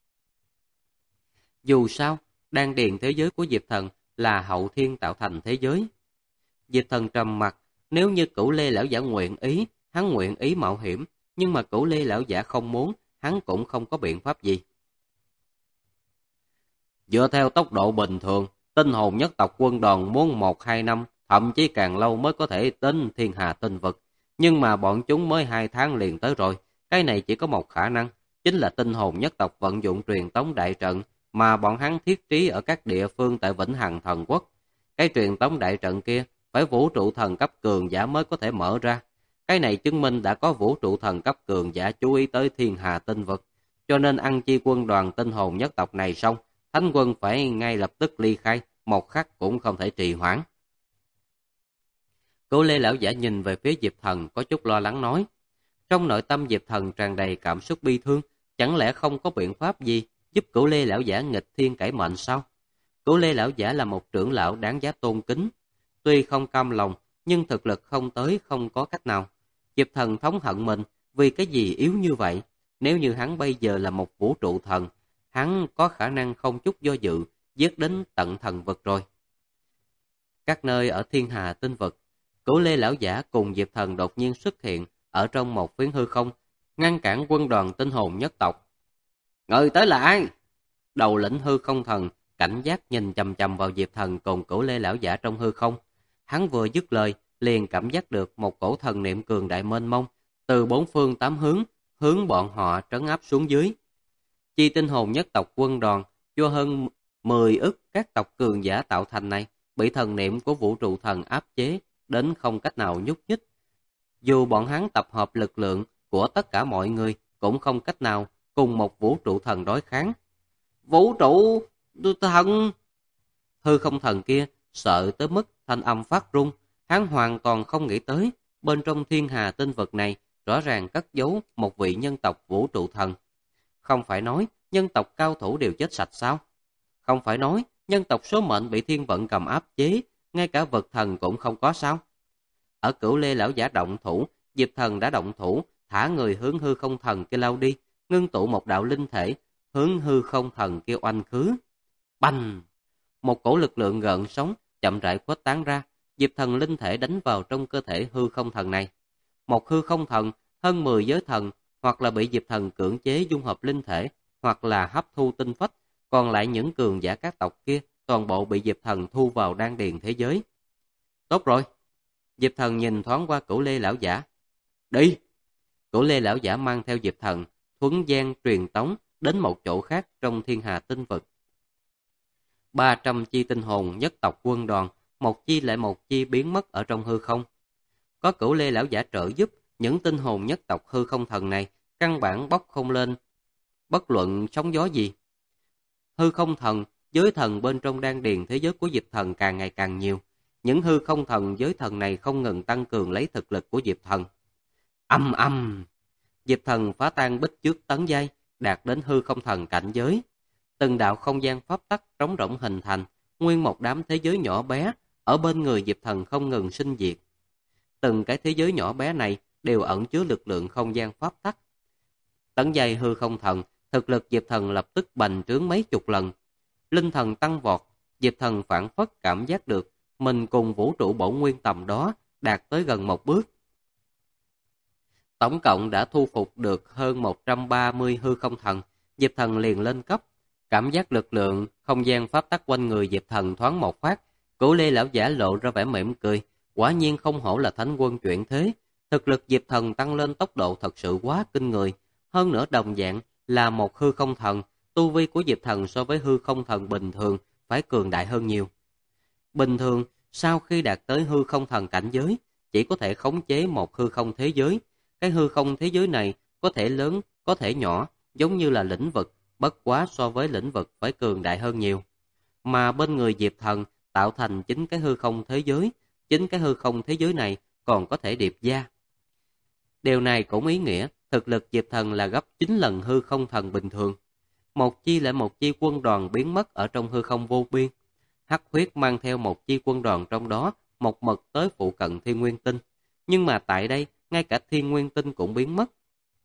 Dù sao, đan điền thế giới của Diệp Thần là hậu thiên tạo thành thế giới. Diệp Thần trầm mặt, nếu như Cửu Lê lão giả nguyện ý, hắn nguyện ý mạo hiểm, nhưng mà Cửu Lê lão giả không muốn, hắn cũng không có biện pháp gì. Dựa theo tốc độ bình thường, tinh hồn nhất tộc quân đoàn muốn 1-2 năm, thậm chí càng lâu mới có thể đến thiên hà tinh vực. Nhưng mà bọn chúng mới 2 tháng liền tới rồi, cái này chỉ có một khả năng, chính là tinh hồn nhất tộc vận dụng truyền tống đại trận, mà bọn hắn thiết trí ở các địa phương tại Vĩnh Hằng Thần Quốc. Cái truyền tống đại trận kia, phải vũ trụ thần cấp cường giả mới có thể mở ra. Cái này chứng minh đã có vũ trụ thần cấp cường giả chú ý tới thiên hà tinh vực, cho nên ăn chi quân đoàn tinh hồn nhất tộc này xong, Thánh quân phải ngay lập tức ly khai, một khắc cũng không thể trì hoãn. Cửu Lê lão giả nhìn về phía Diệp Thần có chút lo lắng nói. Trong nội tâm Diệp Thần tràn đầy cảm xúc bi thương, chẳng lẽ không có biện pháp gì giúp Cửu Lê lão giả nghịch thiên cải mệnh sao? Cửu Lê lão giả là một trưởng lão đáng giá tôn kính, tuy không cam lòng, nhưng thực lực không tới không có cách nào. Diệp Thần thống hận mình, vì cái gì yếu như vậy? Nếu như hắn bây giờ là một vũ trụ thần, hắn có khả năng không chút do dự, giết đến tận thần vực rồi. Các nơi ở thiên hà tinh vực, Cửu Lê lão giả cùng Diệp Thần đột nhiên xuất hiện ở trong một phiến hư không, ngăn cản quân đoàn tinh hồn nhất tộc. Người tới là ai? Đầu lĩnh hư không thần cảnh giác nhìn chằm chằm vào Diệp Thần cùng Cửu Lê lão giả trong hư không. Hắn vừa dứt lời, liền cảm giác được một cổ thần niệm cường đại mênh mông từ 4 phương 8 hướng bọn họ trấn áp xuống dưới. Chi tinh hồn nhất tộc quân đoàn do hơn 10 ức các tộc cường giả tạo thành này bị thần niệm của vũ trụ thần áp chế đến không cách nào nhúc nhích. Dù bọn hắn tập hợp lực lượng của tất cả mọi người cũng không cách nào cùng một vũ trụ thần đối kháng. Vũ trụ thần! Hư không thần kia sợ tới mức thanh âm phát run, hắn hoàn toàn không nghĩ tới bên trong thiên hà tinh vực này rõ ràng cất giấu một vị nhân tộc vũ trụ thần. Không phải nói nhân tộc cao thủ đều chết sạch sao? Không phải nói nhân tộc số mệnh bị thiên vận cầm áp chế, ngay cả vật thần cũng không có sao? Ở Cửu Lê lão giả động thủ, Diệp Thần đã động thủ, thả người hướng hư không thần kia lao đi, ngưng tụ một đạo linh thể, hướng hư không thần kia oanh khứ. Bành! Một cổ lực lượng gợn sóng chậm rãi khuếch tán ra, Diệp Thần linh thể đánh vào trong cơ thể hư không thần này. Một hư không thần, hơn 10 giới thần, hoặc là bị Diệp Thần cưỡng chế dung hợp linh thể, hoặc là hấp thu tinh phách, còn lại những cường giả các tộc kia, toàn bộ bị Diệp Thần thu vào đan điền thế giới. Tốt rồi! Diệp Thần nhìn thoáng qua Cửu Lê lão giả. Đi! Cửu Lê lão giả mang theo Diệp Thần, thuấn gian truyền tống đến một chỗ khác trong thiên hà tinh vực. 300 chi tinh hồn nhất tộc quân đoàn, một chi lại một chi biến mất ở trong hư không. Có Cửu Lê lão giả trợ giúp, những tinh hồn nhất tộc hư không thần này căn bản bốc không lên bất luận sóng gió gì. Hư không thần, giới thần bên trong đan điền thế giới của Diệp Thần càng ngày càng nhiều. Những hư không thần giới thần này không ngừng tăng cường lấy thực lực của Diệp Thần. Âm âm! Diệp Thần phá tan bích trước tấn giai, đạt đến hư không thần cảnh giới. Từng đạo không gian pháp tắc trống rỗng hình thành, nguyên một đám thế giới nhỏ bé ở bên người Diệp Thần không ngừng sinh diệt. Từng cái thế giới nhỏ bé này đều ẩn chứa lực lượng không gian pháp tắc. Tấn giai hư không thần, thực lực Diệp Thần lập tức bành trướng mấy chục lần. Linh thần tăng vọt, Diệp Thần phản phất cảm giác được mình cùng vũ trụ bổn nguyên tầm đó đạt tới gần một bước, Tổng cộng đã thu phục được hơn 130 hư không thần, Diệp Thần liền lên cấp. Cảm giác lực lượng, không gian pháp tắc quanh người Diệp Thần thoáng một phát, Cửu Lê lão giả lộ ra vẻ mỉm cười, quả nhiên không hổ là thánh quân chuyển thế, thực lực Diệp Thần tăng lên tốc độ thật sự quá kinh người, hơn nữa đồng dạng là một hư không thần, tu vi của Diệp Thần so với hư không thần bình thường phải cường đại hơn nhiều. Bình thường, sau khi đạt tới hư không thần cảnh giới, chỉ có thể khống chế một hư không thế giới. Cái hư không thế giới này có thể lớn, có thể nhỏ, giống như là lĩnh vực, bất quá so với lĩnh vực phải cường đại hơn nhiều. Mà bên người Diệp Thần tạo thành chính cái hư không thế giới, chính cái hư không thế giới này còn có thể điệp gia. Điều này cũng ý nghĩa thực lực Diệp Thần là gấp 9 lần hư không thần bình thường. Một chi lại một chi quân đoàn biến mất ở trong hư không vô biên. Hắc Huyết mang theo một chi quân đoàn trong đó, một mực tới phụ cận Thiên Nguyên Tinh. Nhưng mà tại đây, ngay cả Thiên Nguyên Tinh cũng biến mất.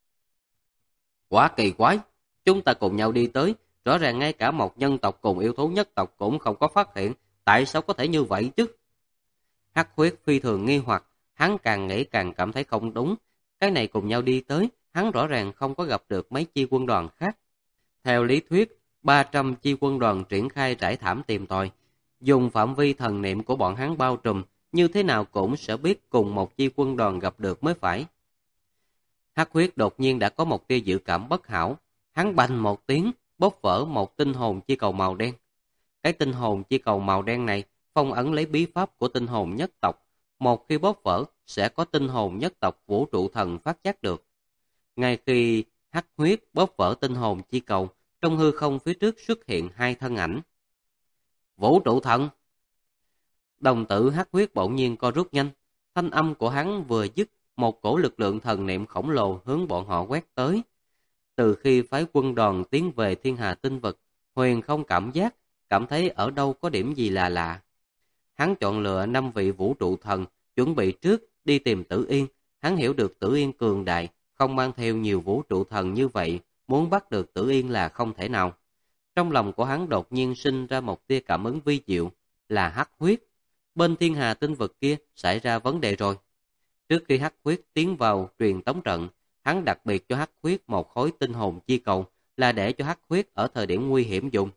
Quá kỳ quái, chúng ta cùng nhau đi tới, rõ ràng ngay cả một nhân tộc cùng yêu thú nhất tộc cũng không có phát hiện, tại sao có thể như vậy chứ? Hắc Huyết phi thường nghi hoặc, hắn càng nghĩ càng cảm thấy không đúng. Cái này cùng nhau đi tới, hắn rõ ràng không có gặp được mấy chi quân đoàn khác. Theo lý thuyết, 300 chi quân đoàn triển khai trải thảm tìm tòi, dùng phạm vi thần niệm của bọn hắn bao trùm, như thế nào cũng sẽ biết cùng một chi quân đoàn gặp được mới phải. Hắc Huyết đột nhiên đã có một tia dự cảm bất hảo, hắn bành một tiếng, bóp vỡ một tinh hồn chi cầu màu đen. Cái tinh hồn chi cầu màu đen này phong ấn lấy bí pháp của tinh hồn nhất tộc, một khi bóp vỡ sẽ có tinh hồn nhất tộc vũ trụ thần phát giác được. Ngay khi Hắc Huyết bóp vỡ tinh hồn chi cầu, trong hư không phía trước xuất hiện hai thân ảnh. Vũ trụ thần! Đồng tử Hắc Huyết bỗng nhiên co rút nhanh, thanh âm của hắn vừa dứt, một cổ lực lượng thần niệm khổng lồ hướng bọn họ quét tới. Từ khi phái quân đoàn tiến về thiên hà tinh vực, Huyền không cảm thấy ở đâu có điểm gì là lạ. Hắn chọn lựa 5 vị vũ trụ thần, chuẩn bị trước đi tìm Tử Yên. Hắn hiểu được Tử Yên cường đại, không mang theo nhiều vũ trụ thần như vậy, muốn bắt được Tử Yên là không thể nào. Trong lòng của hắn đột nhiên sinh ra một tia cảm ứng vi diệu, là Hắc Huyết. Bên thiên hà tinh vực kia xảy ra vấn đề rồi. Trước khi Hắc Huyết tiến vào truyền tống trận, hắn đặc biệt cho Hắc Huyết một khối tinh hồn chi cầu, là để cho Hắc Huyết ở thời điểm nguy hiểm dùng.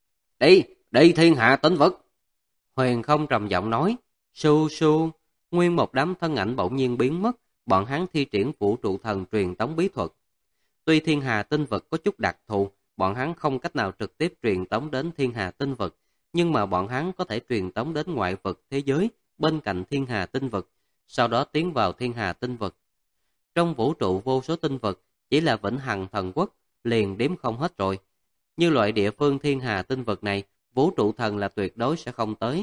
Đi thiên hạ tinh vực! Huyền không trầm giọng nói. Su su, nguyên một đám thân ảnh bỗng nhiên biến mất, bọn hắn thi triển vũ trụ thần truyền tống bí thuật. Tuy thiên hà tinh vực có chút đặc thù, bọn hắn không cách nào trực tiếp truyền tống đến thiên hà tinh vực, nhưng mà bọn hắn có thể truyền tống đến ngoại vực thế giới bên cạnh thiên hà tinh vực, sau đó tiến vào thiên hà tinh vực. Trong vũ trụ vô số tinh vực, chỉ là Vĩnh Hằng Thần Quốc liền đếm không hết rồi. Như loại địa phương thiên hà tinh vực này, vũ trụ thần là tuyệt đối sẽ không tới.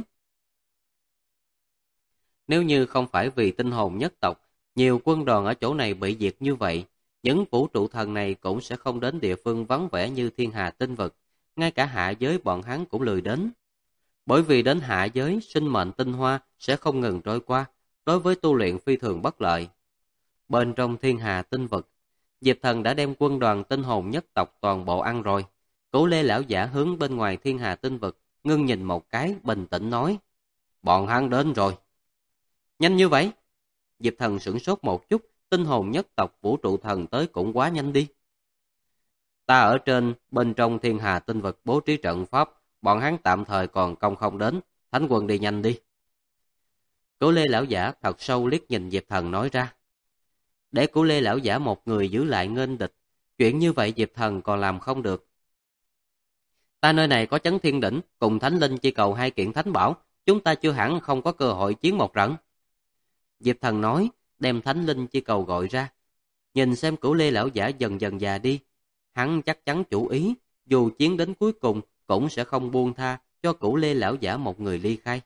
Nếu như không phải vì tinh hồn nhất tộc, nhiều quân đoàn ở chỗ này bị diệt như vậy, những vũ trụ thần này cũng sẽ không đến địa phương vắng vẻ như thiên hà tinh vực, ngay cả hạ giới bọn hắn cũng lười đến. Bởi vì đến hạ giới, sinh mệnh tinh hoa sẽ không ngừng trôi qua, đối với tu luyện phi thường bất lợi. Bên trong thiên hà tinh vực, Diệp Thần đã đem quân đoàn tinh hồn nhất tộc toàn bộ ăn rồi. Cửu Lê lão giả hướng bên ngoài thiên hà tinh vực, ngưng nhìn một cái, bình tĩnh nói. Bọn hắn đến rồi. Nhanh như vậy? Diệp Thần sửng sốt một chút, tinh hồn nhất tộc vũ trụ thần tới cũng quá nhanh đi. Ta ở bên trong thiên hà tinh vực bố trí trận pháp, bọn hắn tạm thời còn công không đến, Thánh quân đi nhanh đi. Cửu Lê lão giả thật sâu liếc nhìn Diệp Thần nói ra. Để Cửu Lê lão giả một người giữ lại nghênh địch, chuyện như vậy Diệp Thần còn làm không được. Ta nơi này có Chấn Thiên Đỉnh cùng Thánh Linh chi cầu hai kiện thánh bảo, chúng ta chưa hẳn không có cơ hội chiến một trận. Diệp Thần nói, đem Thánh Linh chi cầu gọi ra. Nhìn xem Cửu Lê lão giả dần dần già đi, hắn chắc chắn chủ ý, dù chiến đến cuối cùng cũng sẽ không buông tha cho Cửu Lê lão giả một người ly khai.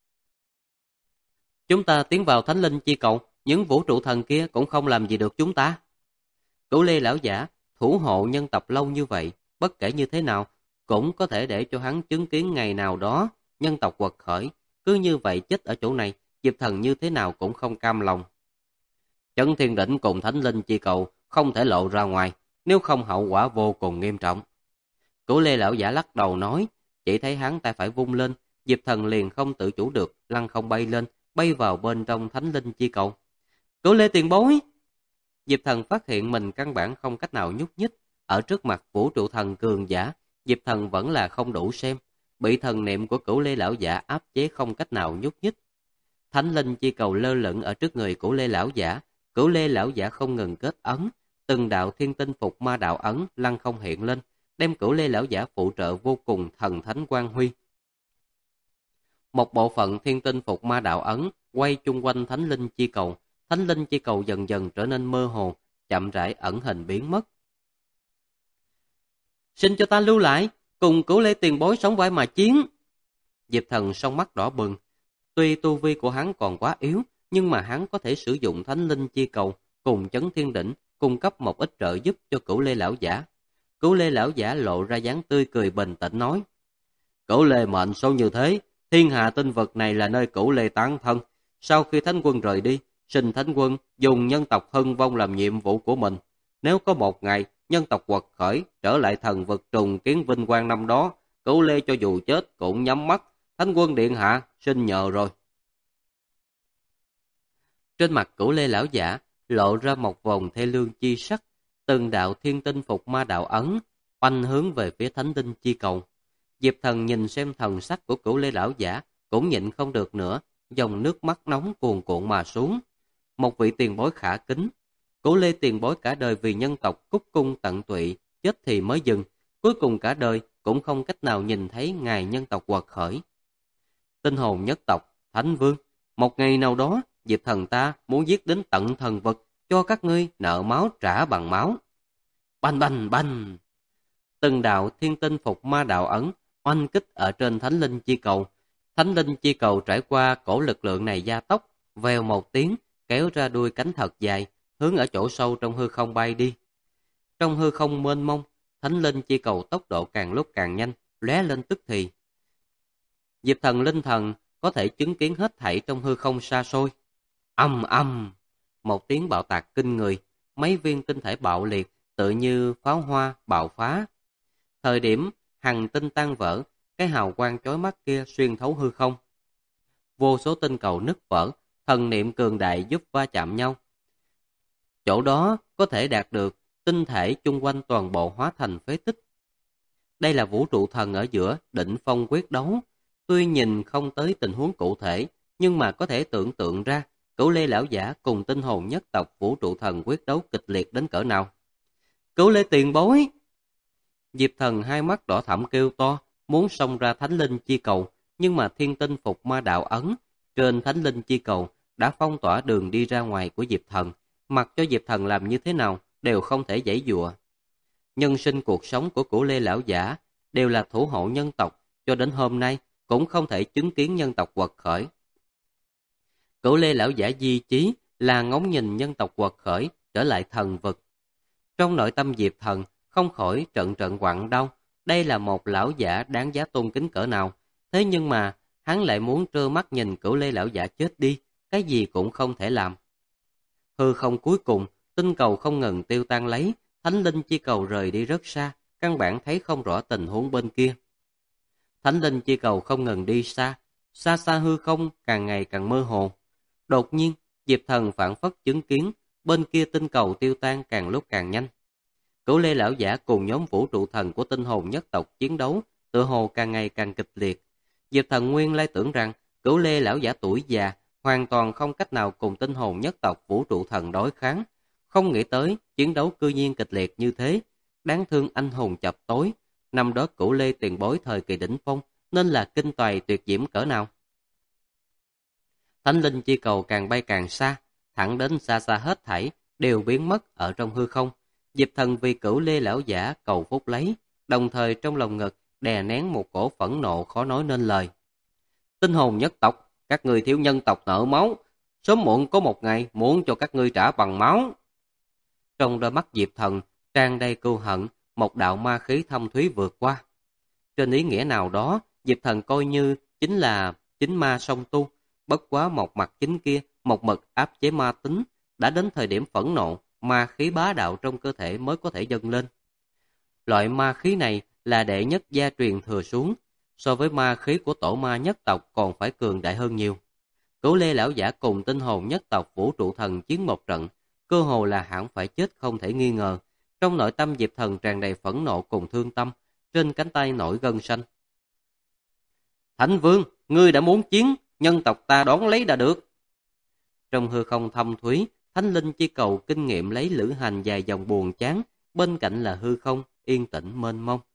Chúng ta tiến vào Thánh Linh chi cầu, những vũ trụ thần kia cũng không làm gì được chúng ta. Cửu Lê lão giả thủ hộ nhân tộc lâu như vậy, bất kể như thế nào cũng có thể để cho hắn chứng kiến ngày nào đó nhân tộc quật khởi, cứ như vậy chết ở chỗ này, Diệp Thần như thế nào cũng không cam lòng. Chấn Thiên Đỉnh cùng Thánh Linh chi cầu không thể lộ ra ngoài, nếu không hậu quả vô cùng nghiêm trọng. Cửu Lê lão giả lắc đầu nói, chỉ thấy hắn tay phải vung lên, Diệp Thần liền không tự chủ được, lăn không bay lên, bay vào bên trong Thánh Linh chi cầu. Cửu Lê tiền bối! Diệp Thần phát hiện mình căn bản không cách nào nhúc nhích. Ở trước mặt vũ trụ thần cường giả, Diệp Thần vẫn là không đủ xem, bị thần niệm của Cửu Lê lão giả áp chế không cách nào nhúc nhích. Thánh linh chi cầu lơ lửng ở trước người Cửu Lê lão giả, Cửu Lê lão giả không ngừng kết ấn, từng đạo thiên tinh phục ma đạo ấn lăng không hiện lên, đem Cửu Lê lão giả phụ trợ vô cùng thần thánh quang huy. Một bộ phận thiên tinh phục ma đạo ấn quay chung quanh thánh linh chi cầu, thánh linh chi cầu dần dần trở nên mơ hồ, chậm rãi ẩn hình biến mất. Xin cho ta lưu lại, cùng Cửu Lê tiền bối sống vai mà chiến. Diệp Thần song mắt đỏ bừng. Tuy tu vi của hắn còn quá yếu, nhưng mà hắn có thể sử dụng thánh linh chi cầu cùng chấn thiên đỉnh, cung cấp một ít trợ giúp cho Cửu Lê lão giả. Cửu Lê lão giả lộ ra dáng tươi cười bình tĩnh nói: Cửu Lê mệnh số như thế, thiên hạ tinh vực này là nơi Cửu Lê tán thân. Sau khi Thánh Quân rời đi, xin Thánh Quân dùng nhân tộc hưng vong làm nhiệm vụ của mình. Nếu có một ngày nhân tộc quật khởi trở lại thần vực trùng kiến vinh quang năm đó, Cửu Lê cho dù chết cũng nhắm mắt. Thánh Quân điện hạ xin nhờ rồi. Trên mặt Cửu Lê lão giả lộ ra một vòng thê lương chi sắc, từng đạo thiên tinh phục ma đạo ấn oanh hướng về phía thánh tinh chi cầu. Diệp Thần nhìn xem thần sắc của Cửu Lê lão giả cũng nhịn không được nữa, dòng nước mắt nóng cuồn cuộn mà xuống. Một vị tiền bối khả kính, Cửu Lê tiền bối cả đời vì nhân tộc cúc cung tận tụy, chết thì mới dừng, cuối cùng cả đời cũng không cách nào nhìn thấy ngài nhân tộc quật khởi. Tinh hồn nhất tộc, Thánh Vương, một ngày nào đó, Diệp Thần ta muốn giết đến tận thần vực, cho các ngươi nợ máu trả bằng máu. Bành bành bành! Từng đạo thiên tinh phục ma đạo ấn oanh kích ở trên thánh linh chi cầu. Thánh linh chi cầu trải qua cổ lực lượng này gia tốc, vèo một tiếng, kéo ra đuôi cánh thật dài, hướng ở chỗ sâu trong hư không bay đi. Trong hư không mênh mông, thánh linh chi cầu tốc độ càng lúc càng nhanh, lóe lên tức thì. Diệp Thần linh thần có thể chứng kiến hết thảy trong hư không xa xôi. Ầm ầm, một tiếng bạo tạc kinh người, mấy viên tinh thể bạo liệt, tự như pháo hoa bạo phá. Thời điểm hằng tinh tan vỡ, cái hào quang chói mắt kia xuyên thấu hư không. Vô số tinh cầu nứt vỡ, thần niệm cường đại giúp va chạm nhau. Chỗ đó có thể đạt được tinh thể chung quanh toàn bộ hóa thành phế tích. Đây là vũ trụ thần ở giữa đỉnh phong quyết đấu. Tuy nhìn không tới tình huống cụ thể, nhưng mà có thể tưởng tượng ra Cửu Lê lão giả cùng tinh hồn nhất tộc vũ trụ thần quyết đấu kịch liệt đến cỡ nào. Cửu Lê tiền bối! Diệp Thần hai mắt đỏ thẫm kêu to, muốn xông ra thánh linh chi cầu, nhưng mà thiên tinh phục ma đạo ấn trên thánh linh chi cầu đã phong tỏa đường đi ra ngoài của Diệp Thần, mặc cho Diệp Thần làm như thế nào đều không thể giãy giụa. Nhân sinh cuộc sống của Cửu Lê lão giả đều là thủ hộ nhân tộc, cho đến hôm nay cũng không thể chứng kiến nhân tộc quật khởi. Cửu Lê lão giả di chí là ngóng nhìn nhân tộc quật khởi trở lại thần vực. Trong nội tâm Diệp Thần không khỏi trận trận quặn đau. Đây là một lão giả đáng giá tôn kính cỡ nào, thế nhưng mà hắn lại muốn trơ mắt nhìn Cửu Lê lão giả chết đi, cái gì cũng không thể làm. Hư không cuối cùng, tinh cầu không ngừng tiêu tan lấy, thánh linh chi cầu rời đi rất xa, căn bản thấy không rõ tình huống bên kia. Thánh linh chi cầu không ngừng đi xa, xa xa hư không càng ngày càng mơ hồ. Đột nhiên, Diệp Thần phảng phất chứng kiến, bên kia tinh cầu tiêu tan càng lúc càng nhanh. Cửu Lê lão giả cùng nhóm vũ trụ thần của tinh hồn nhất tộc chiến đấu, tựa hồ càng ngày càng kịch liệt. Diệp Thần nguyên lai tưởng rằng Cửu Lê lão giả tuổi già, hoàn toàn không cách nào cùng tinh hồn nhất tộc vũ trụ thần đối kháng. Không nghĩ tới, chiến đấu cư nhiên kịch liệt như thế. Đáng thương anh hùng chập tối. Năm đó Cửu Lê tiền bối thời kỳ đỉnh phong, nên là kinh toài tuyệt diễm cỡ nào. Thánh linh chi cầu càng bay càng xa, thẳng đến xa xa hết thảy, đều biến mất ở trong hư không. Diệp Thần vì Cửu Lê lão giả cầu phúc lấy, đồng thời trong lòng ngực đè nén một cổ phẫn nộ khó nói nên lời. Tinh hồn nhất tộc, các ngươi thiếu nhân tộc nợ máu, sớm muộn có một ngày muốn cho các ngươi trả bằng máu. Trong đôi mắt Diệp Thần tràn đầy cừu hận, một đạo ma khí thâm thúy vượt qua. Trên ý nghĩa nào đó, Diệp Thần coi như chính là chính ma song tu, bất quá một mặt chính kia, một mực áp chế ma tính, đã đến thời điểm phẫn nộ, ma khí bá đạo trong cơ thể mới có thể dâng lên. Loại ma khí này là đệ nhất gia truyền thừa xuống, so với ma khí của tổ ma nhất tộc còn phải cường đại hơn nhiều. Cửu Lê lão giả cùng tinh hồn nhất tộc vũ trụ thần chiến một trận, cơ hồ là hẳn phải chết không thể nghi ngờ. Trong nội tâm Diệp Thần tràn đầy phẫn nộ cùng thương tâm, trên cánh tay nổi gân xanh. Thánh Vương, ngươi đã muốn chiến, nhân tộc ta đón lấy đã được. Trong hư không thâm thúy, Thánh Linh chỉ cầu kinh nghiệm lấy lữ hành dài dòng buồn chán, bên cạnh là hư không, yên tĩnh mênh mông.